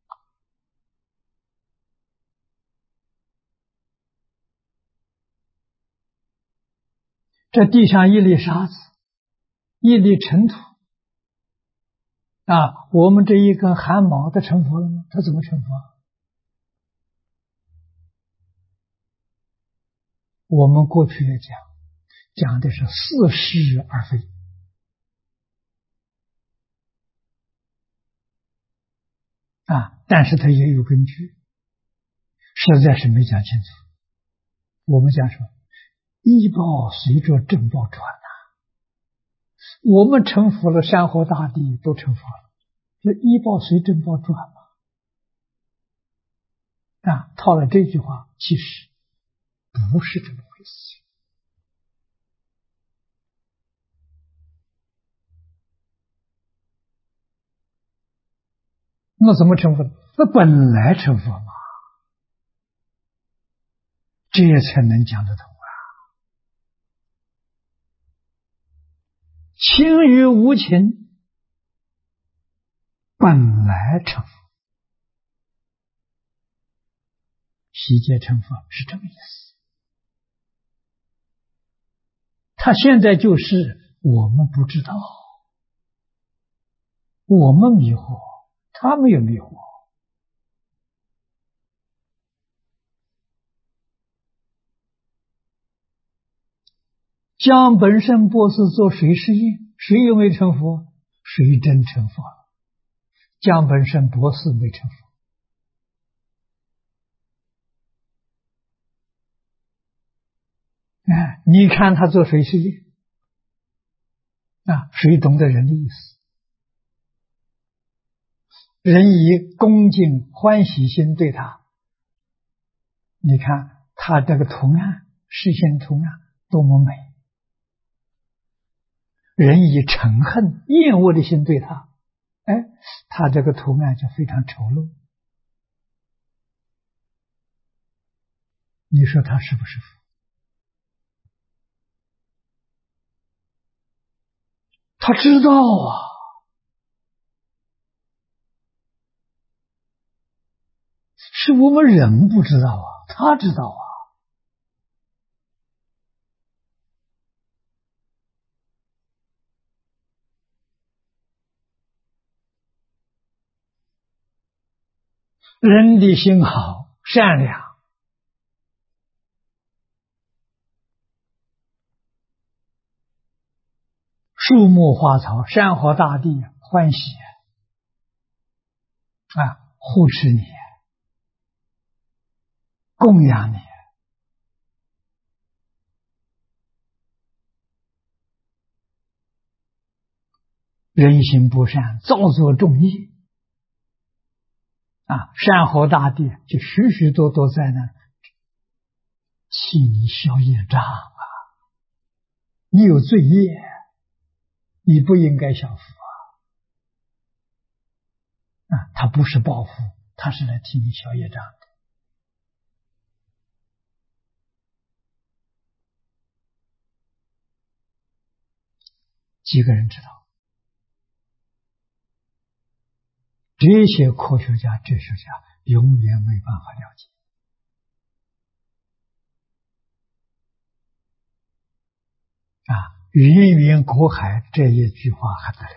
这地上一粒沙子，一粒尘土我们这一根汗毛它成佛了吗？它怎么成佛？我们过去来讲的是似是而非但是它也有根据，实在是没讲清楚。我们讲说依报随着正报转我们成佛了，山河大地都成佛了，这依报随正报转套了这句话，其实不是这么回事。那怎么成佛？那本来成佛嘛，这才能讲得通情与无情本来成佛，悉皆成佛是这个意思。他现在就是我们不知道，我们迷惑，他没有迷惑。江本胜博士做谁实验？谁有没有成佛？谁真成佛了？江本胜博士没成佛。你看他做谁实验谁懂得人的意思？人以恭敬欢喜心对他，你看他这个图案，视线图案多么美。人以嗔恨厌恶的心对他，他这个图案就非常丑陋。你说他是不是佛？他知道是我们人不知道他知道人的心好善良，树木花草山河大地欢喜护持你，供养你， 人心不善，造作众业山河大地就许许多多灾难，替你消业障你有罪业，你不应该享福他不是报复，他是来替你消业障的。几个人知道？这些科学家、哲学家永远没办法了解芸芸国海这一句话还得了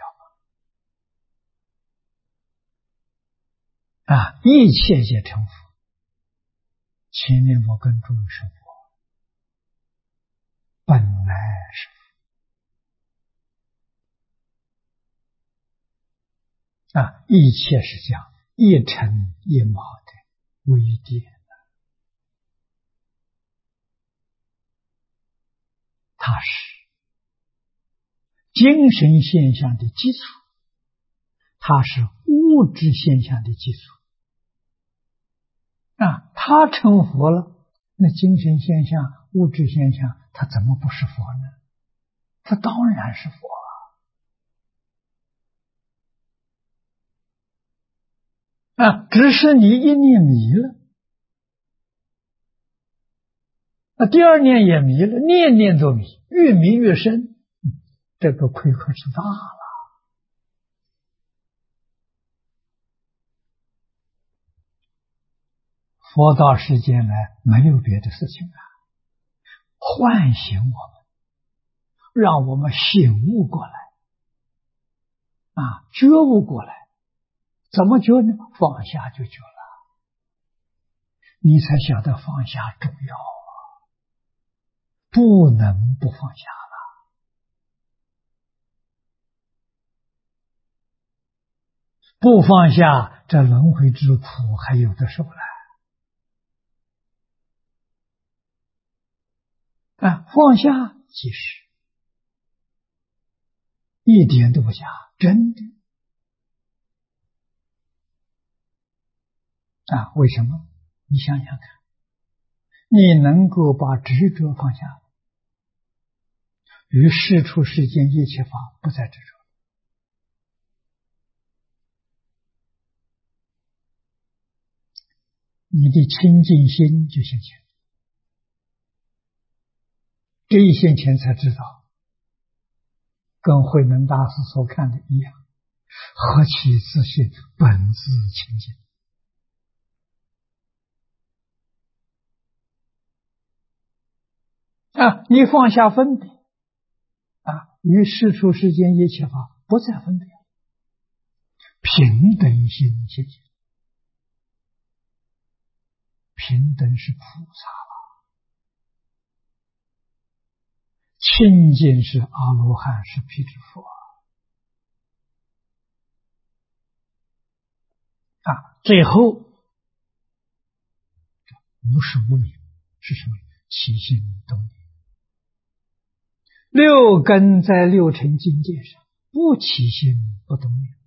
吗？一切皆成佛，前面我跟诸位说过，本来是佛一切是这样一尘一毛的微点，它是精神现象的基础，它是物质现象的基础它成佛了，那精神现象、物质现象，它怎么不是佛呢？它当然是佛只是你一念迷了第二念也迷了，念念都迷，越迷越深，这个亏可是大了。佛到世间来没有别的事情唤醒我们，让我们醒悟过来觉悟过来。怎么觉呢？放下就觉了，你才晓得放下重要不能不放下了。不放下，这轮回之苦还有的受了放下即是一点都不假，真的为什么？你想想看，你能够把执着放下，于世出世间一切法不再执着，你的清净心就现前。这一现前才知道，跟慧能大师所看的一样，何其自信，本自清净你放下分别于世出世间一切法不再分别，平等心现前。平等是菩萨了，清净是阿罗汉，是辟支佛最后无始无明是什么？起心动念。六根在六尘境界上不起心不动念。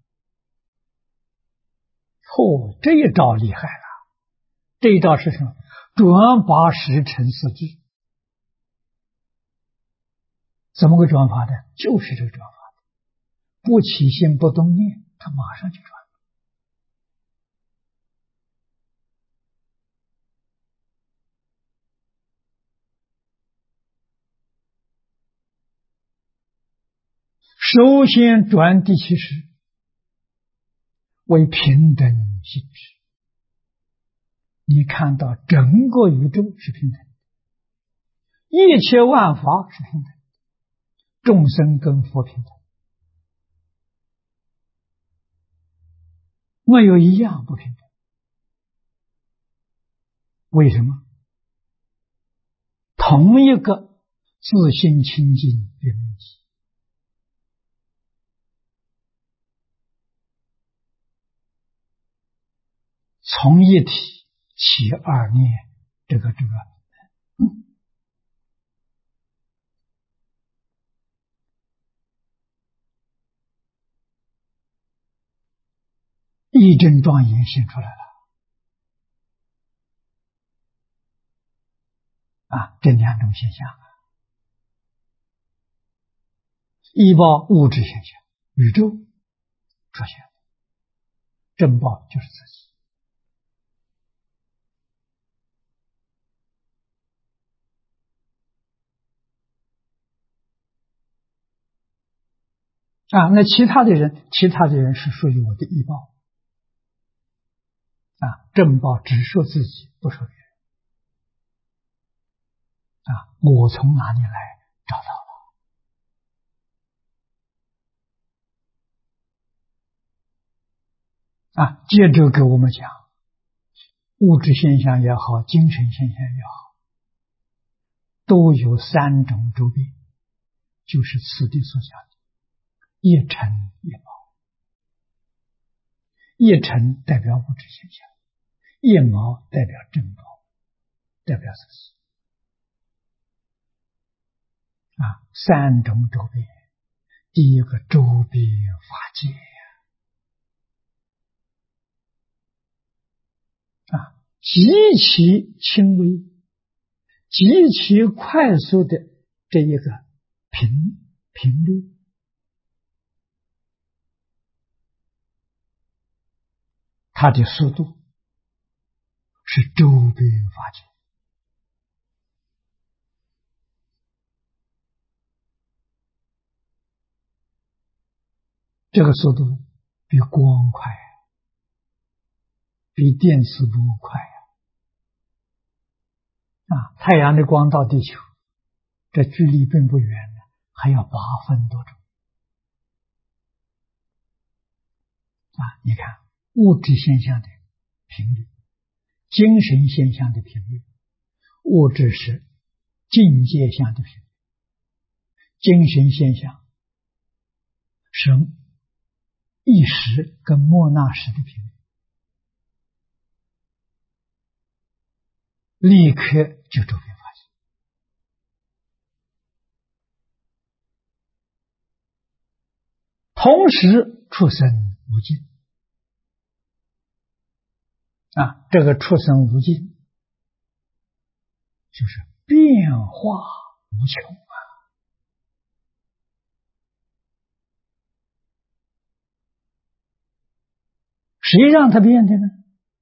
这一招厉害了！这一招是什么？转八识成四智。怎么个转法的？就是这个转法的，不起心不动念，他马上就转。首先转第七识为平等性质，你看到整个宇宙是平等的，一切万法是平等的，众生跟佛平等，没有一样不平等。为什么？同一个自性清净圆明体，从一体起二念，这个义正庄严现出来了啊！这两种现象，一报物质现象，宇宙出现了，正报就是自己啊。那其他的人是属于我的异报啊，正报只说自己，不说别人啊。我从哪里来找到啊？接着给我们讲，物质现象也好，精神现象也好，都有三种周边，就是此地所讲的一尘一毛。一尘代表物质现象，一毛代表正报，代表自己啊。三种周边，第一个周边法界啊，极其轻微、极其快速的这一个频率，它的速度是周边法界。这个速度比光快，比电磁波快啊！太阳的光到地球，这距离并不远呢，还要8分多钟啊！你看物质现象的频率，精神现象的频率，物质是境界相的频率，精神现象是意识跟莫那识的频率，立刻就周边发现。同时出生无尽啊，这个出生无尽就是变化无穷啊。谁让它变的呢？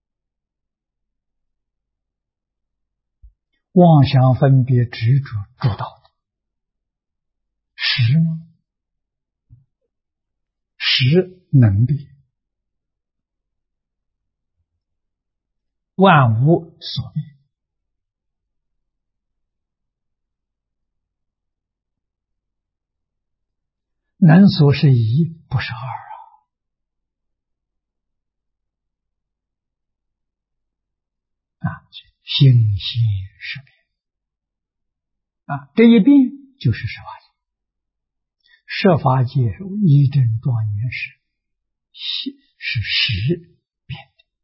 妄想分别执着主导的。识吗？识能变，万物所变。能所是一，不是二啊！心性识变啊，这一变就是十法界。十法界一真庄严是识变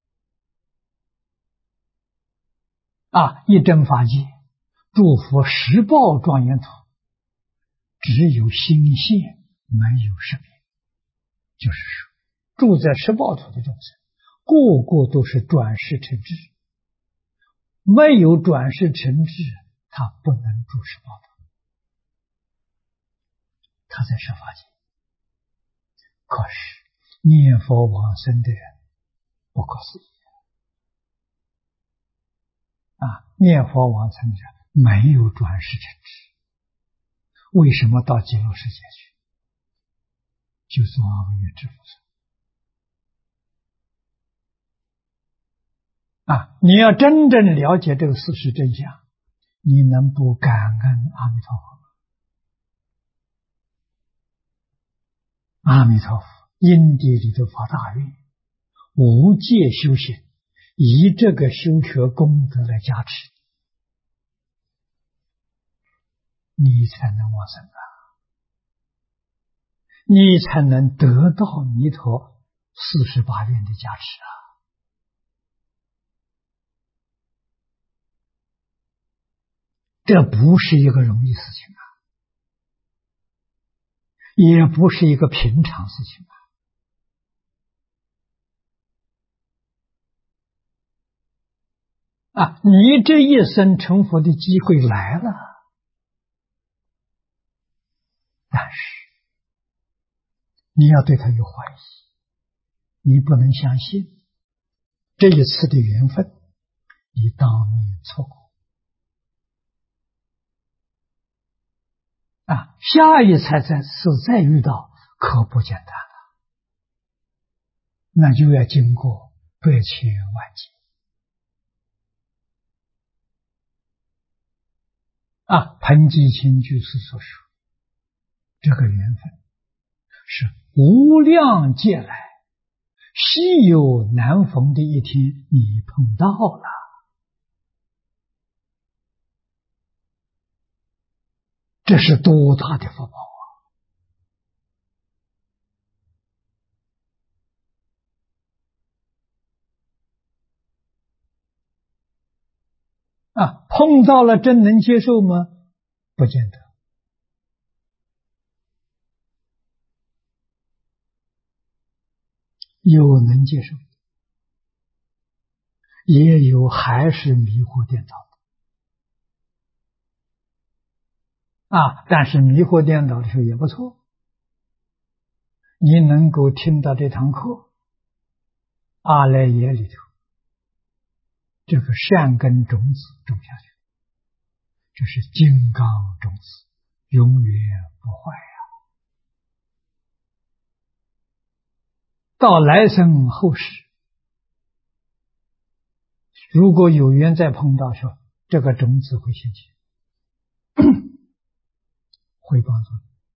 的啊！一真法界诸佛十报庄严土，只有心现，没有识变。就是说，住在十报土的众生，个个都是转世成智，没有转世成智，他不能住十报土，他在十法界。可是念佛往生的人不可思议啊！念佛往生的人没有转世成智，为什么到极乐世界去？就做阿惟越致菩萨啊！你要真正了解这个事实真相，你能不感恩阿弥陀佛吗？阿弥陀佛因地里头发大愿，无戒修行，以这个修学功德来加持你才能往生啊！你才能得到弥陀48愿的加持啊！这不是一个容易事情啊，也不是一个平常事情啊。 你这一生成佛的机会来了，但是你要对他有怀疑，你不能相信这一次的缘分，你当面错过下一次再遇到，可不简单了，那就要经过百千万劫彭基清居士所说，这个缘分是无量劫来稀有难逢的一天，你碰到了，这是多大的福报碰到了真能接受吗？不见得。有能接受，也有还是迷惑颠倒的但是迷惑颠倒的时候也不错，你能够听到这堂课，阿赖耶里头这个善根种子种下去，这是金刚种子，永远不坏到来生后世，如果有缘再碰到说，这个种子会现起，会帮助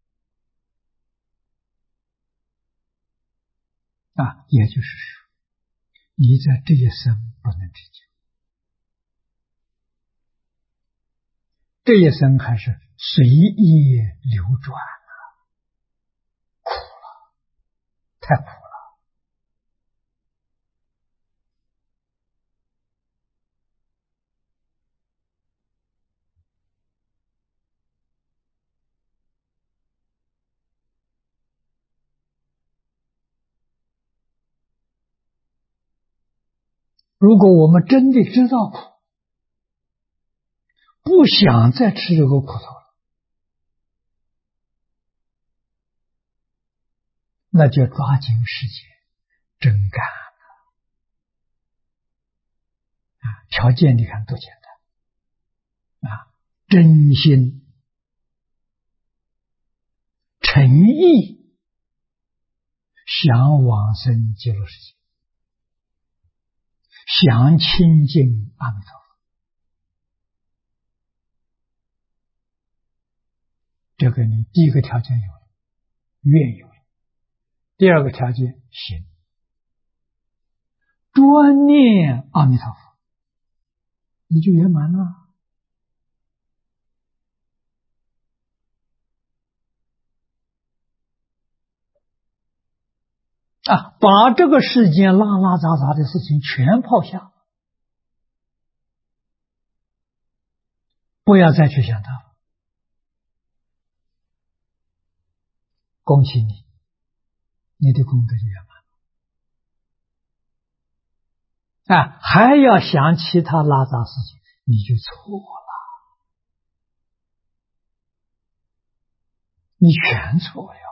也就是说，你在这一生不能知觉，这一生还是随业流转苦了，太苦了。如果我们真的知道苦，不想再吃这个苦头了，那就抓紧时间真干条件你看多简单真心诚意想往生极乐世界，想亲近阿弥陀佛，这个你第一个条件有了，愿有了，第二个条件行，专念阿弥陀佛，你就圆满了。把这个世间拉拉杂杂的事情全抛下，不要再去想它了。恭喜你，你的功德就圆满还要想其他拉杂事情，你就错了，你全错了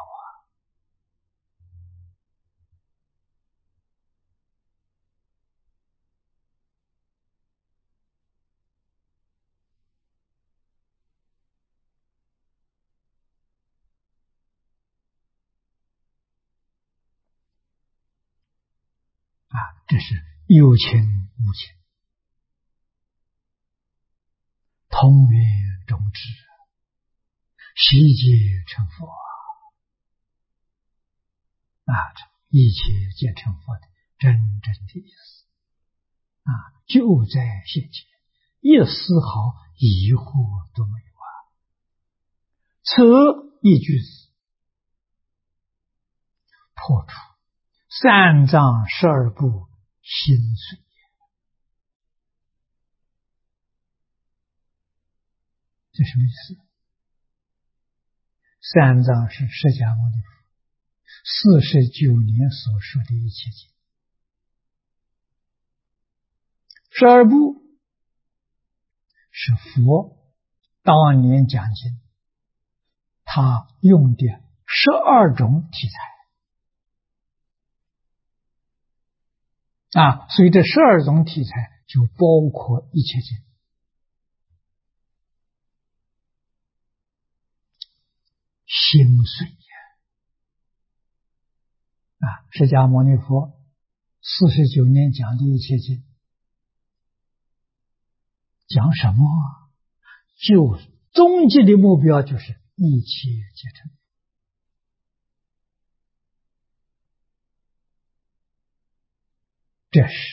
这是有情无情，同源种智，悉皆成佛这一切皆成佛的真正的意思就在现前，一丝毫疑惑都没有此一句子破除三藏12部心髓，这什么意思？三藏是释迦牟尼佛49年所说的一切经，12部是佛当年讲经，他用的12种题材所以这12种题材就包括一切经。心髓释迦牟尼佛49年讲的一切经，讲什么？就终极的目标就是一切皆成。这是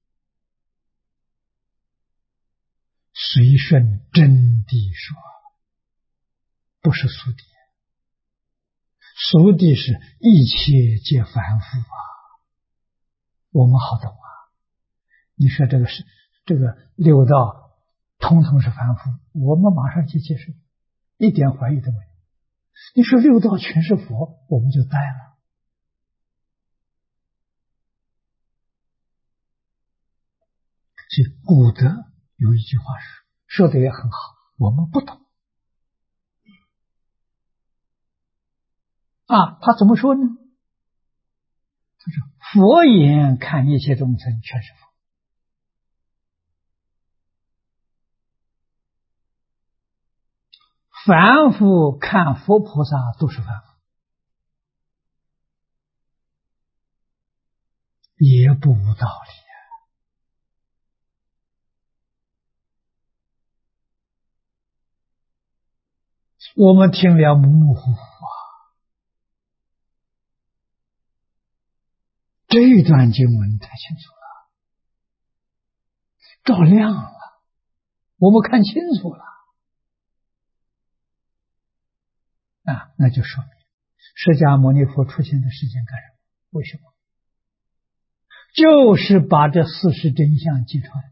随顺真谛说，不是俗谛。俗谛是一切皆凡夫我们好懂你说这个六道统统是凡夫，我们马上去接受，一点怀疑都没有。你说六道全是佛，我们就呆了。所以古德有一句话说的也很好，我们不懂他怎么说呢？他说佛眼看一切众生全是佛，凡夫看佛菩萨都是凡夫，也不无道理我们听了模模糊糊这一段经文太清楚了，照亮了，我们看清楚了那就说明释迦牟尼佛出现的时间干什么？为什么？就是把这40真相揭穿，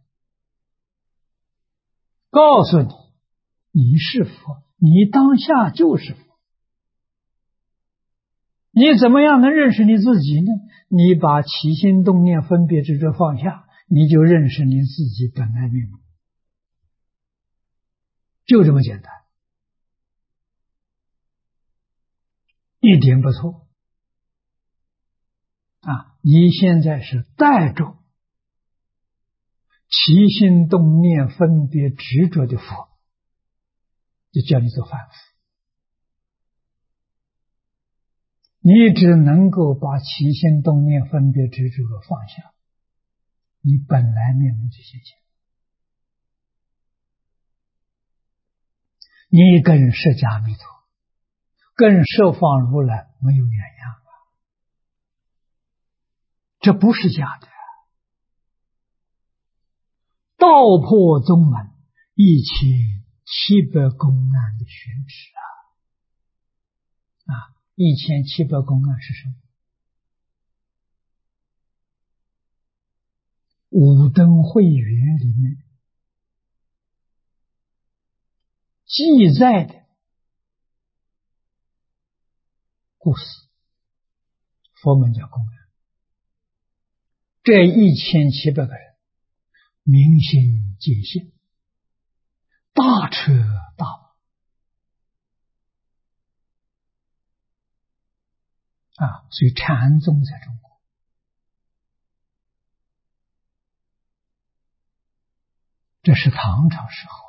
告诉你，你是佛，你当下就是佛。你怎么样能认识你自己呢？你把起心动念分别执着放下，你就认识你自己本来面目，就这么简单，一点不错你现在是带着起心动念分别执着的佛，就叫你做凡夫。你只能够把起心动念分别执着放下，你本来面目就现前，你跟释迦弥陀跟十方如来没有两样这不是假的。道破宗门1700公案的宣旨1700公案是什么？五灯会元里面记载的故事，佛门叫公案。这1700个人明心见性，大彻大悟所以禅宗在中国这是唐朝时候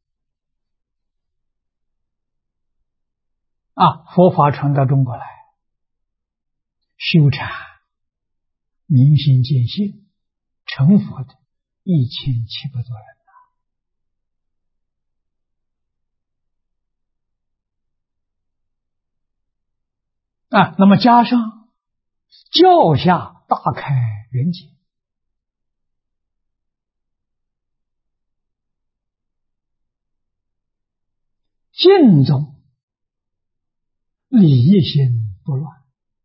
佛法传到中国来，修禅明心见性成佛的1700多人那么加上教下大开圆解，净宗礼义心不乱，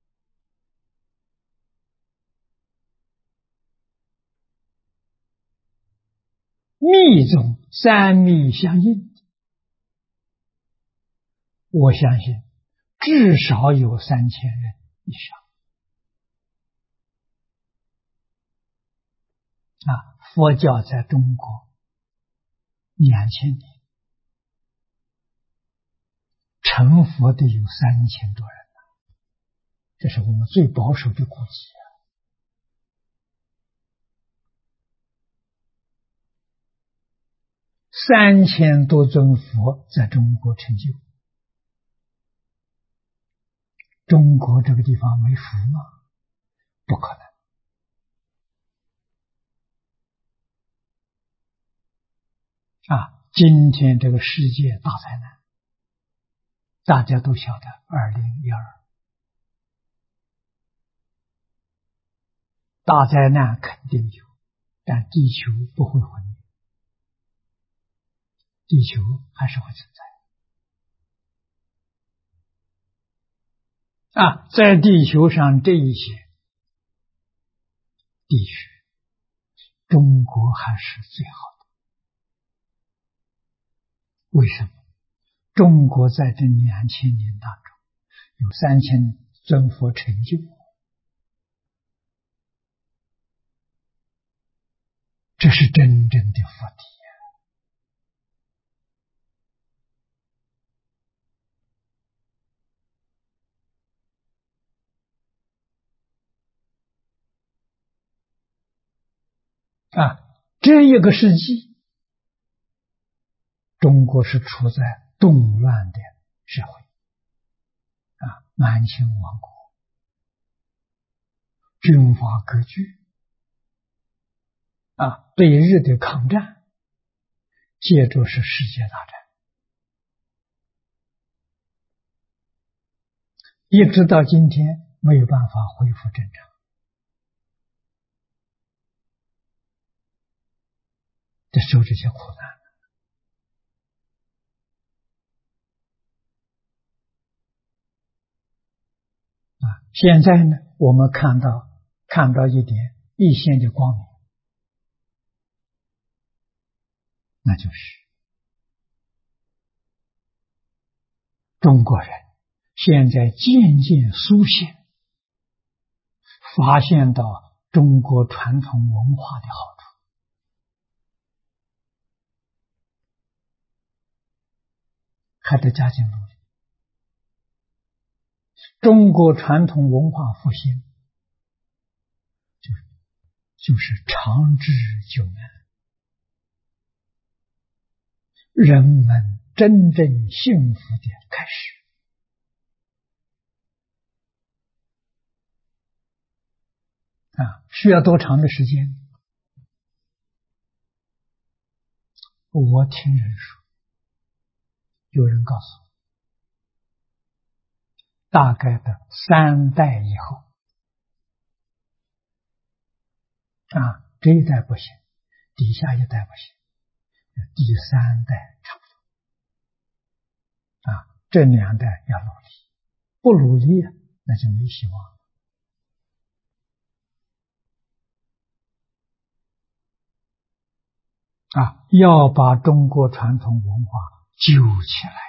密宗三密相应，我相信至少有3000人以上佛教在中国 2000年，成佛的有3000多人，这是我们最保守的估计3000多尊佛在中国成就，中国这个地方没佛吗？不可能。今天这个世界大灾难，大家都晓得2012大灾难肯定有，但地球不会毁灭，地球还是会存在。在地球上这一些地区，中国还是最好的。为什么？中国在这2000年当中有3000尊佛成就，这是真正的佛体这一个世纪，中国是处在动乱的社会满清亡国，军阀割据对日的抗战，接着是世界大战，一直到今天没有办法恢复正常，这受这些苦难。现在呢，我们看到一点一线的光明，那就是中国人现在渐渐苏醒，发现到中国传统文化的好处，还得加紧努力。中国传统文化复兴就是长治久安，人们真正幸福的开始。需要多长的时间？我听人说，有人告诉我，大概的3代以后这一代不行，底下一代不行，第3代差不多这2代要努力，不努力那就没希望。要把中国传统文化救起来呀！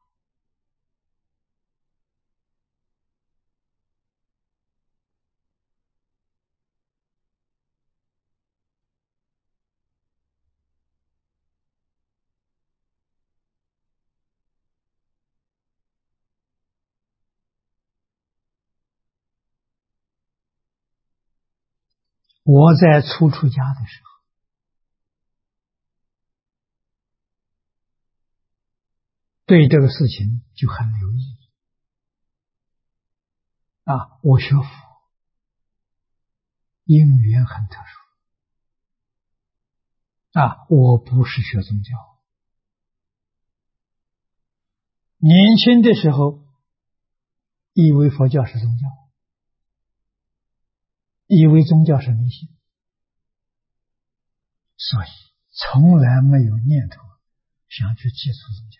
我在初出家的时候，对这个事情就很留意我学佛因缘很特殊我不是学宗教。年轻的时候以为佛教是宗教，以为宗教是迷信，所以从来没有念头想去接触宗教。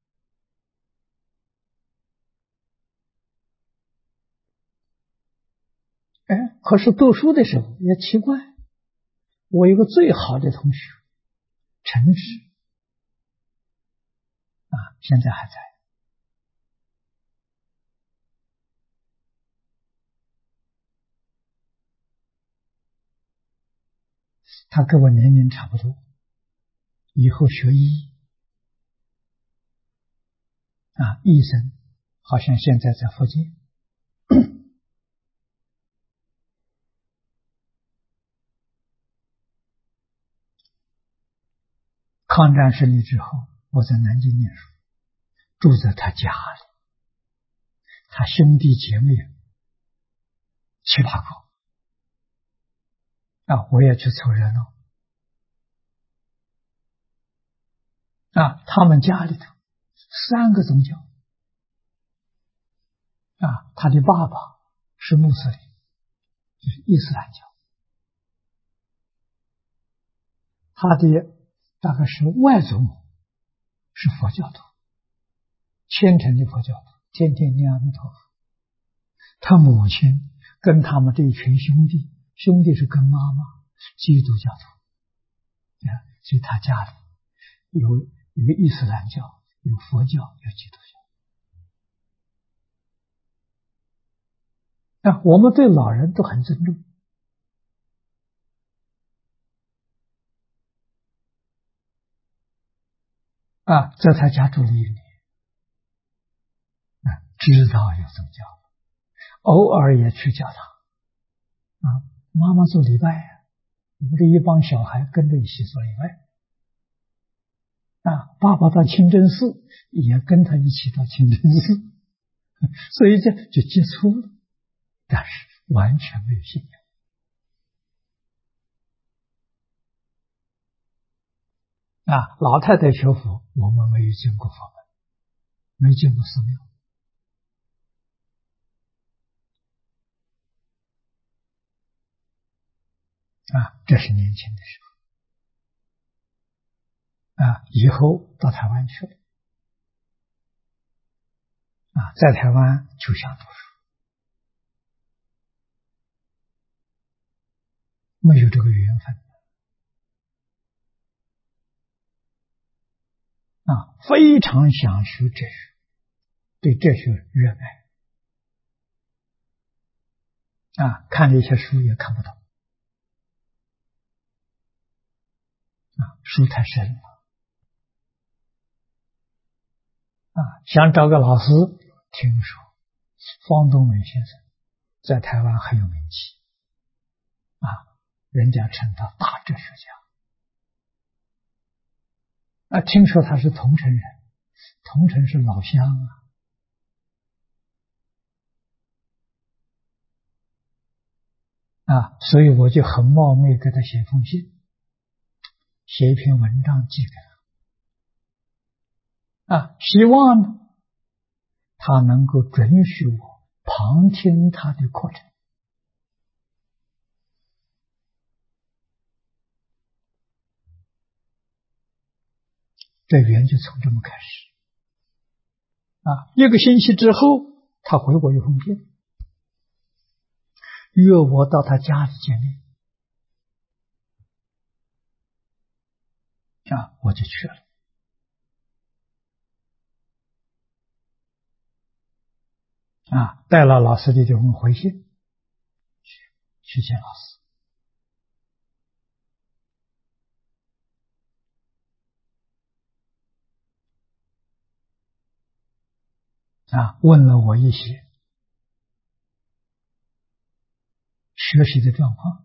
可是读书的时候也奇怪，我有个最好的同学陈志现在还在。他跟我年龄差不多， 以后学医医生好像现在在福建。抗战胜利之后，我在南京念书，住在他家里，他兄弟姐妹7、8个我也去凑热闹他们家里头3个宗教他的爸爸是穆斯林，就是伊斯兰教，他的大概是外祖母是佛教徒，虔诚的佛教徒，天天念阿弥陀佛。他母亲跟他们这一群兄弟是跟妈妈基督教徒所以他家里有伊斯兰教，有佛教，有基督教。我们对老人都很尊重在他家住了1年知道有宗教，偶尔也去教堂妈妈做礼拜我们这一帮小孩跟着一起做礼拜爸爸到清真寺也跟他一起到清真寺所以这就接触了，但是完全没有信仰老太太学佛我们没有见过佛门，没见过寺庙这是年轻的时候以后到台湾去了在台湾就想读书，没有这个缘分非常想学哲学，对哲学热爱看了一些书也看不懂书太深了想找个老师。听说方东美先生在台湾很有名气人家称他大哲学家听说他是桐城人，桐城是老乡所以我就很冒昧给他写封信，写一篇文章寄给他希望呢他能够准许我旁听他的课程这缘就从这么开始1个星期之后他回我一封信，约我到他家里见面我就去了带了老师的这封回信去见老师问了我一些学习的状况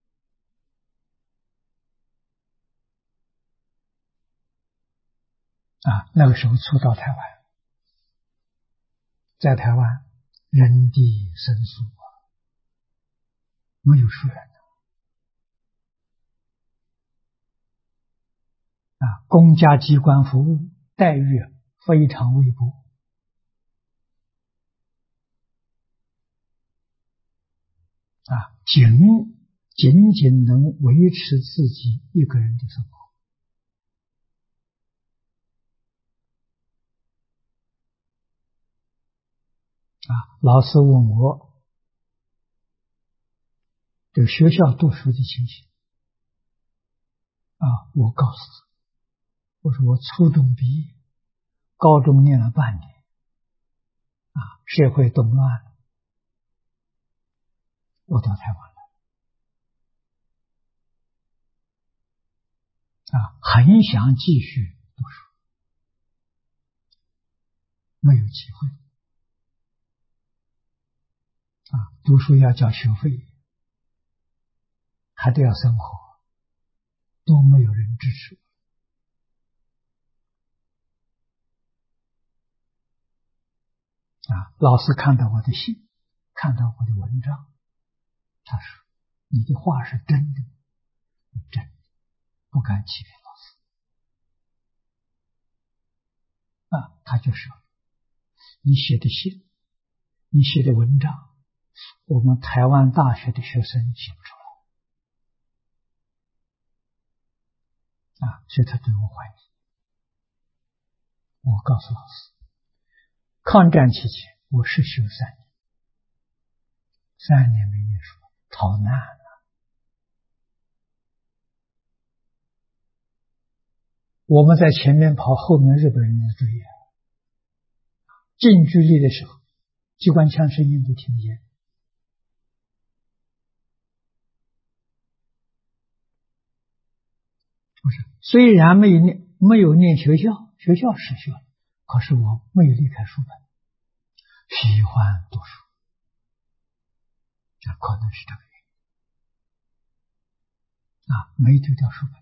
那个时候初到台湾，在台湾人地生疏没有书人公家机关服务待遇非常微薄仅仅能维持自己一个人的生活老师问我这个学校读书的情形我告诉他，我说我初中毕业，高中念了半年社会动乱了，我到台湾很想继续读书，没有机会。读书要交学费，还得要生活，都没有人支持。老师看到我的信，看到我的文章，他说：“你的话是真的，真的，不敢欺骗老师。”他就说：“你写的信，你写的文章，我们台湾大学的学生写不出来。”所以他对我怀疑。我告诉老师，抗战期间我是修3年没念书，逃难了。我们在前面跑，后面日本人追啊。近距离的时候，机关枪声音都听不见。不是，虽然没有念学校，学校失学了，可是我没有离开书本，喜欢读书，这可能是这个原因。没丢掉书本。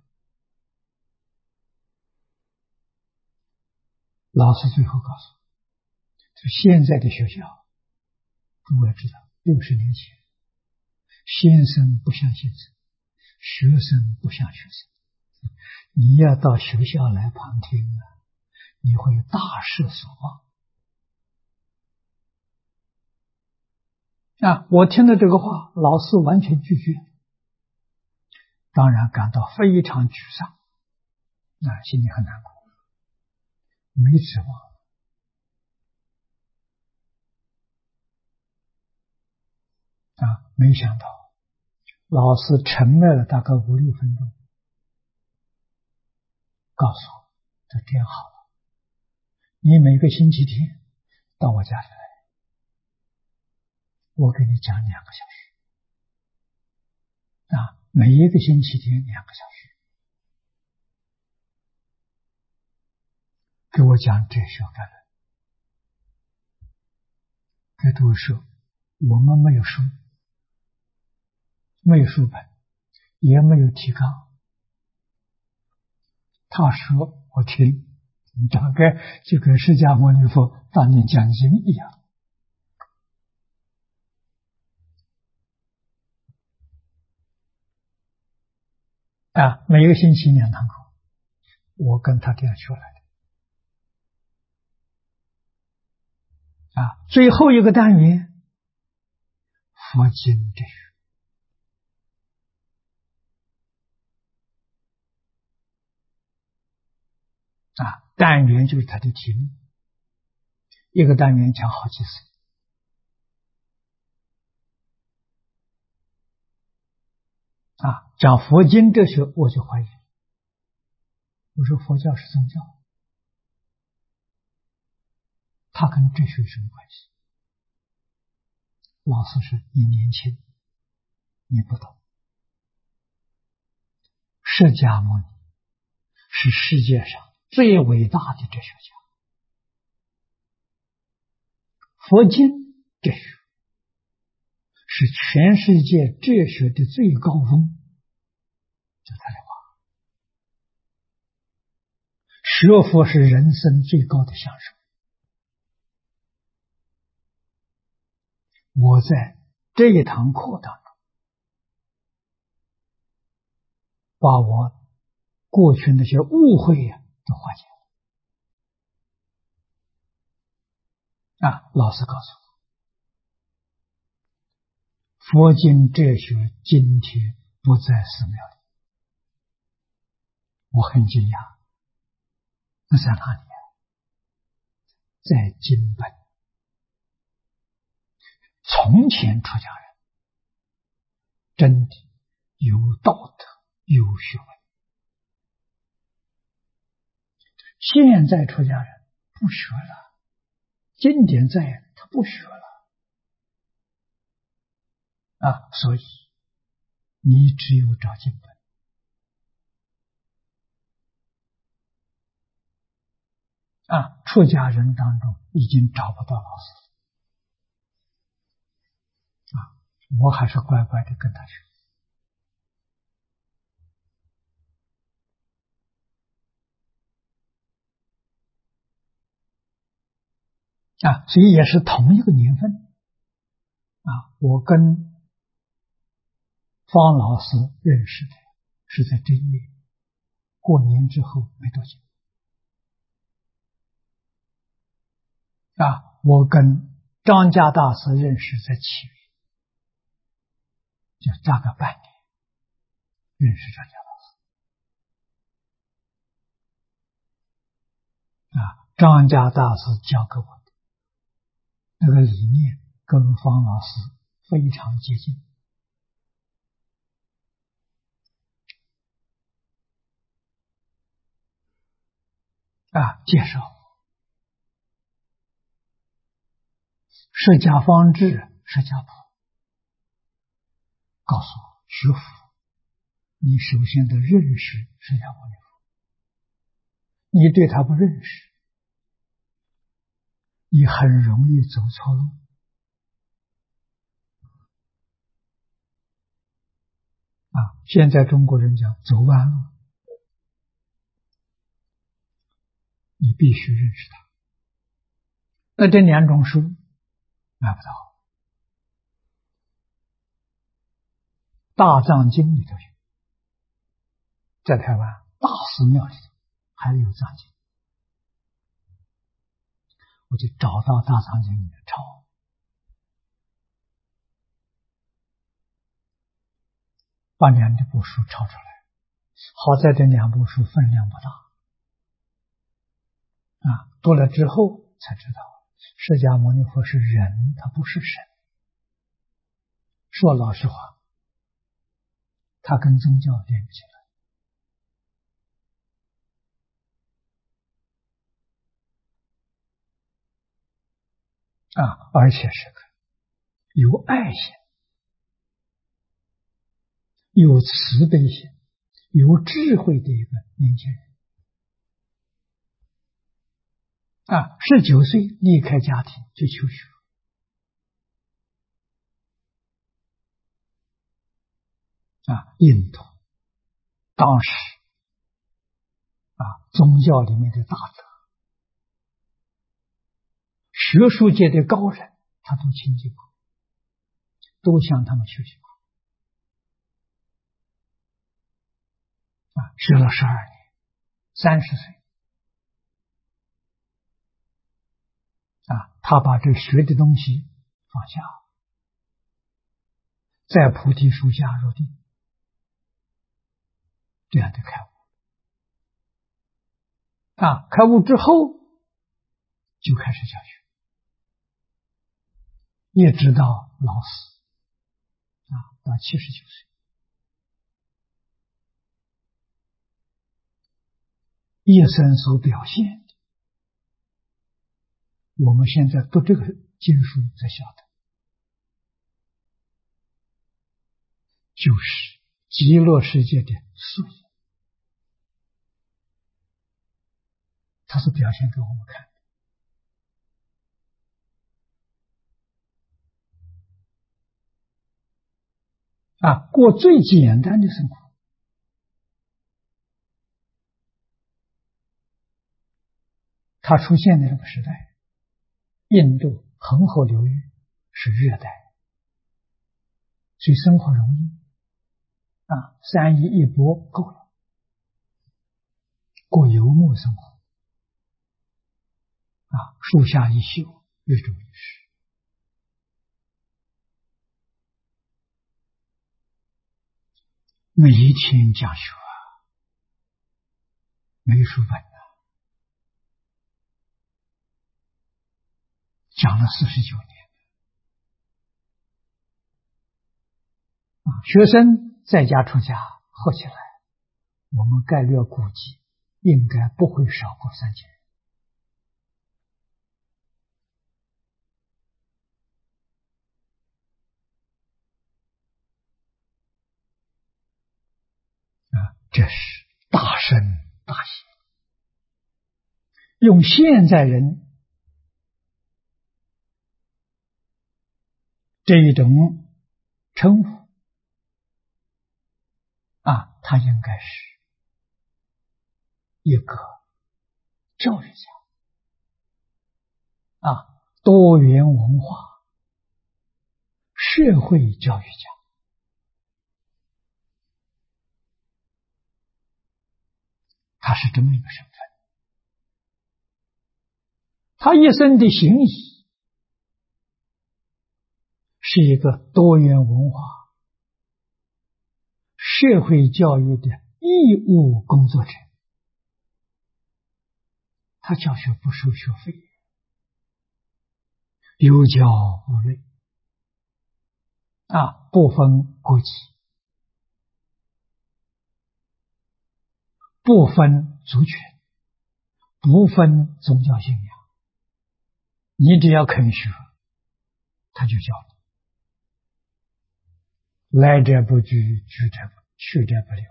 老师最后告诉我，现在的学校，诸位知道，60年前，先生不像先生，学生不像学生。你要到学校来旁听你会大失所望。我听了这个话，老师完全拒绝，当然感到非常沮丧，心里很难过，没指望。没想到老师沉默了大概5、6分钟，告诉我：“这样好了，你每个星期天到我家里来，我给你讲2个小时。每一个星期天2个小时，给我讲哲学概论。给诸位说，我们没有书，没有书本，也没有提纲。他说我听，大概就跟释迦牟尼佛当年讲经一样。每一个星期2堂课，我跟他这样学来的。最后一个单元，佛经哲学。单元就是它的题目，一个单元讲好几次。讲佛经哲学，我就怀疑，我说佛教是宗教，它跟哲学有什么关系？老师说你年轻，你不懂。释迦牟尼是世界上最伟大的哲学家，佛经哲学是全世界哲学的最高峰，就他的话。学佛是人生最高的享受。我在这一堂课当中，把我过去那些误会都化解了。老师告诉我，佛经哲学今天不在寺庙里。我很惊讶，那在哪里在经本。从前出家人真的有道德有学问，现在出家人不学了，经典在，他不学了所以你只有找经本。 出家人当中已经找不到老师我还是乖乖的跟他学所以也是同一个年份我跟方老师认识的是在正月，过年之后没多久我跟张家大师认识在7月，就差个半年认识张家大师张家大师教给我的那个理念跟方老师非常接近介绍释迦方志、释迦谱，告诉我学佛，你首先得认识释迦牟尼佛，你对他不认识，你很容易走错路现在中国人讲走弯路，你必须认识他。那这2种书买不到，大藏经里头有，在台湾大寺庙里头还有藏经，我就找到大藏经里面抄，把2部书抄出来。好在这2部书分量不大读了之后才知道释迦牟尼佛是人，他不是神。说老实话，他跟宗教连不起来而且是个有爱心、有慈悲心、有智慧的一个年轻人19岁离开家庭去求学印度当时宗教里面的大德，学术界的高人，他都亲近过，都向他们学习过学了12年，30岁他把这学的东西放下，在菩提树下入定，这样的开悟开悟之后就开始教学，一直到老死到79岁，一生所表现的，我们现在读这个经书才晓得，就是极乐世界的素颜，它是表现给我们看的过最简单的生活。它出现的那个时代，印度恒河流域是热带，所以生活容易3衣1钵够了，过游牧生活树下一宿，日中一时，每一天讲学没书本讲了49年学生在家出家合起来，我们概略估计应该不会少过3000这是大身大喜。 用现在人这一种称呼他应该是一个教育家多元文化社会教育家。他是这么一个身份，他一生的行医是一个多元文化社会教育的义务工作者，他教学不收学费，有教无类不分国籍，不分族群，不分宗教信仰，你只要肯学，他就教你。来者不拒，去者不留，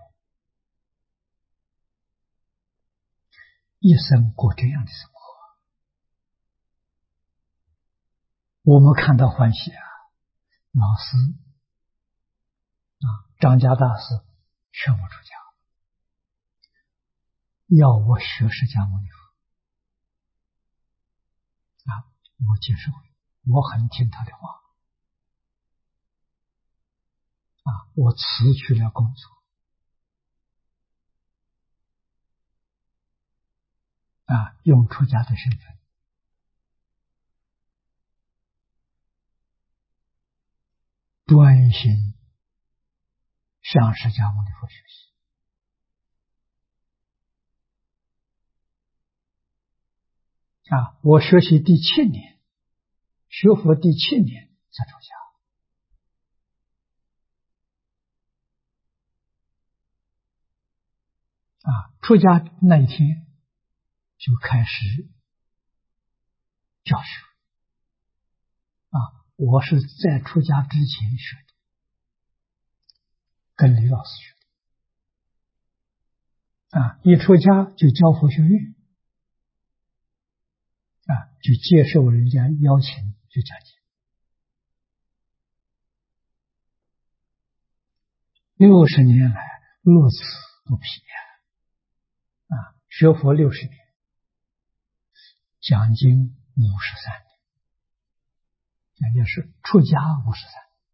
一生过这样的生活，我们看到欢喜老师张家大师劝我出家，要我学释迦牟尼佛我接受，我很听他的话我辞去了工作用出家的身份专心向释迦牟尼佛学习我学习第7年，学佛第7年才出家出家那一天就开始教学我是在出家之前学的，跟李老师学的一出家就教佛学院就接受人家邀请去讲解，60年来乐此不疲学佛60年，讲经53年，也就是出家53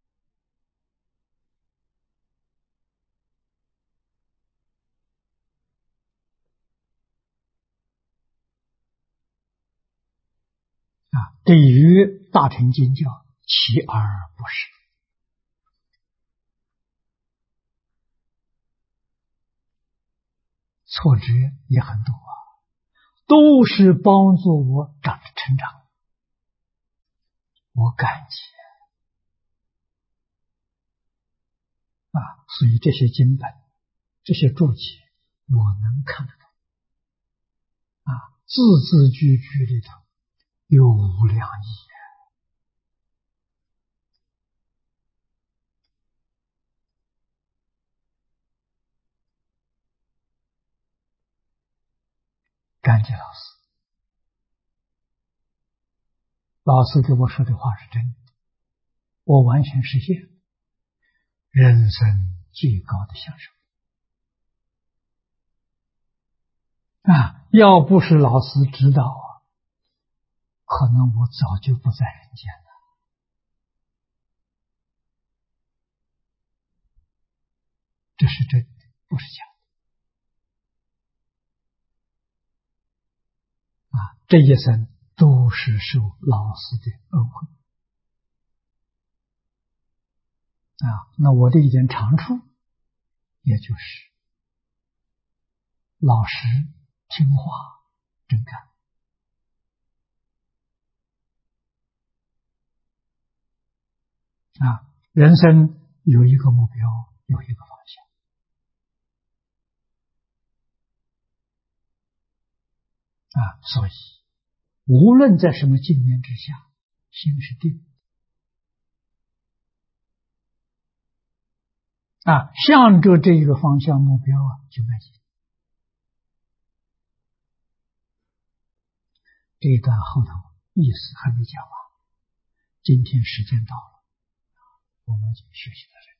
对于大乘经教锲而不舍挫折也很多都是帮助我成长，我感激所以这些经本这些注解我能看得到字字句句里头有无量义感谢老师，老师对我说的话是真的，我完全实现人生最高的享受要不是老师指导可能我早就不在人间了。这是真的，不是假的这一生都是受老师的恩惠那我的一点长处也就是老实听话真干人生有一个目标，有一个方向所以无论在什么境缘之下，心是定向着这一个方向目标就迈进这一段后头意思还没讲完，今天时间到了，我们就休息到这里。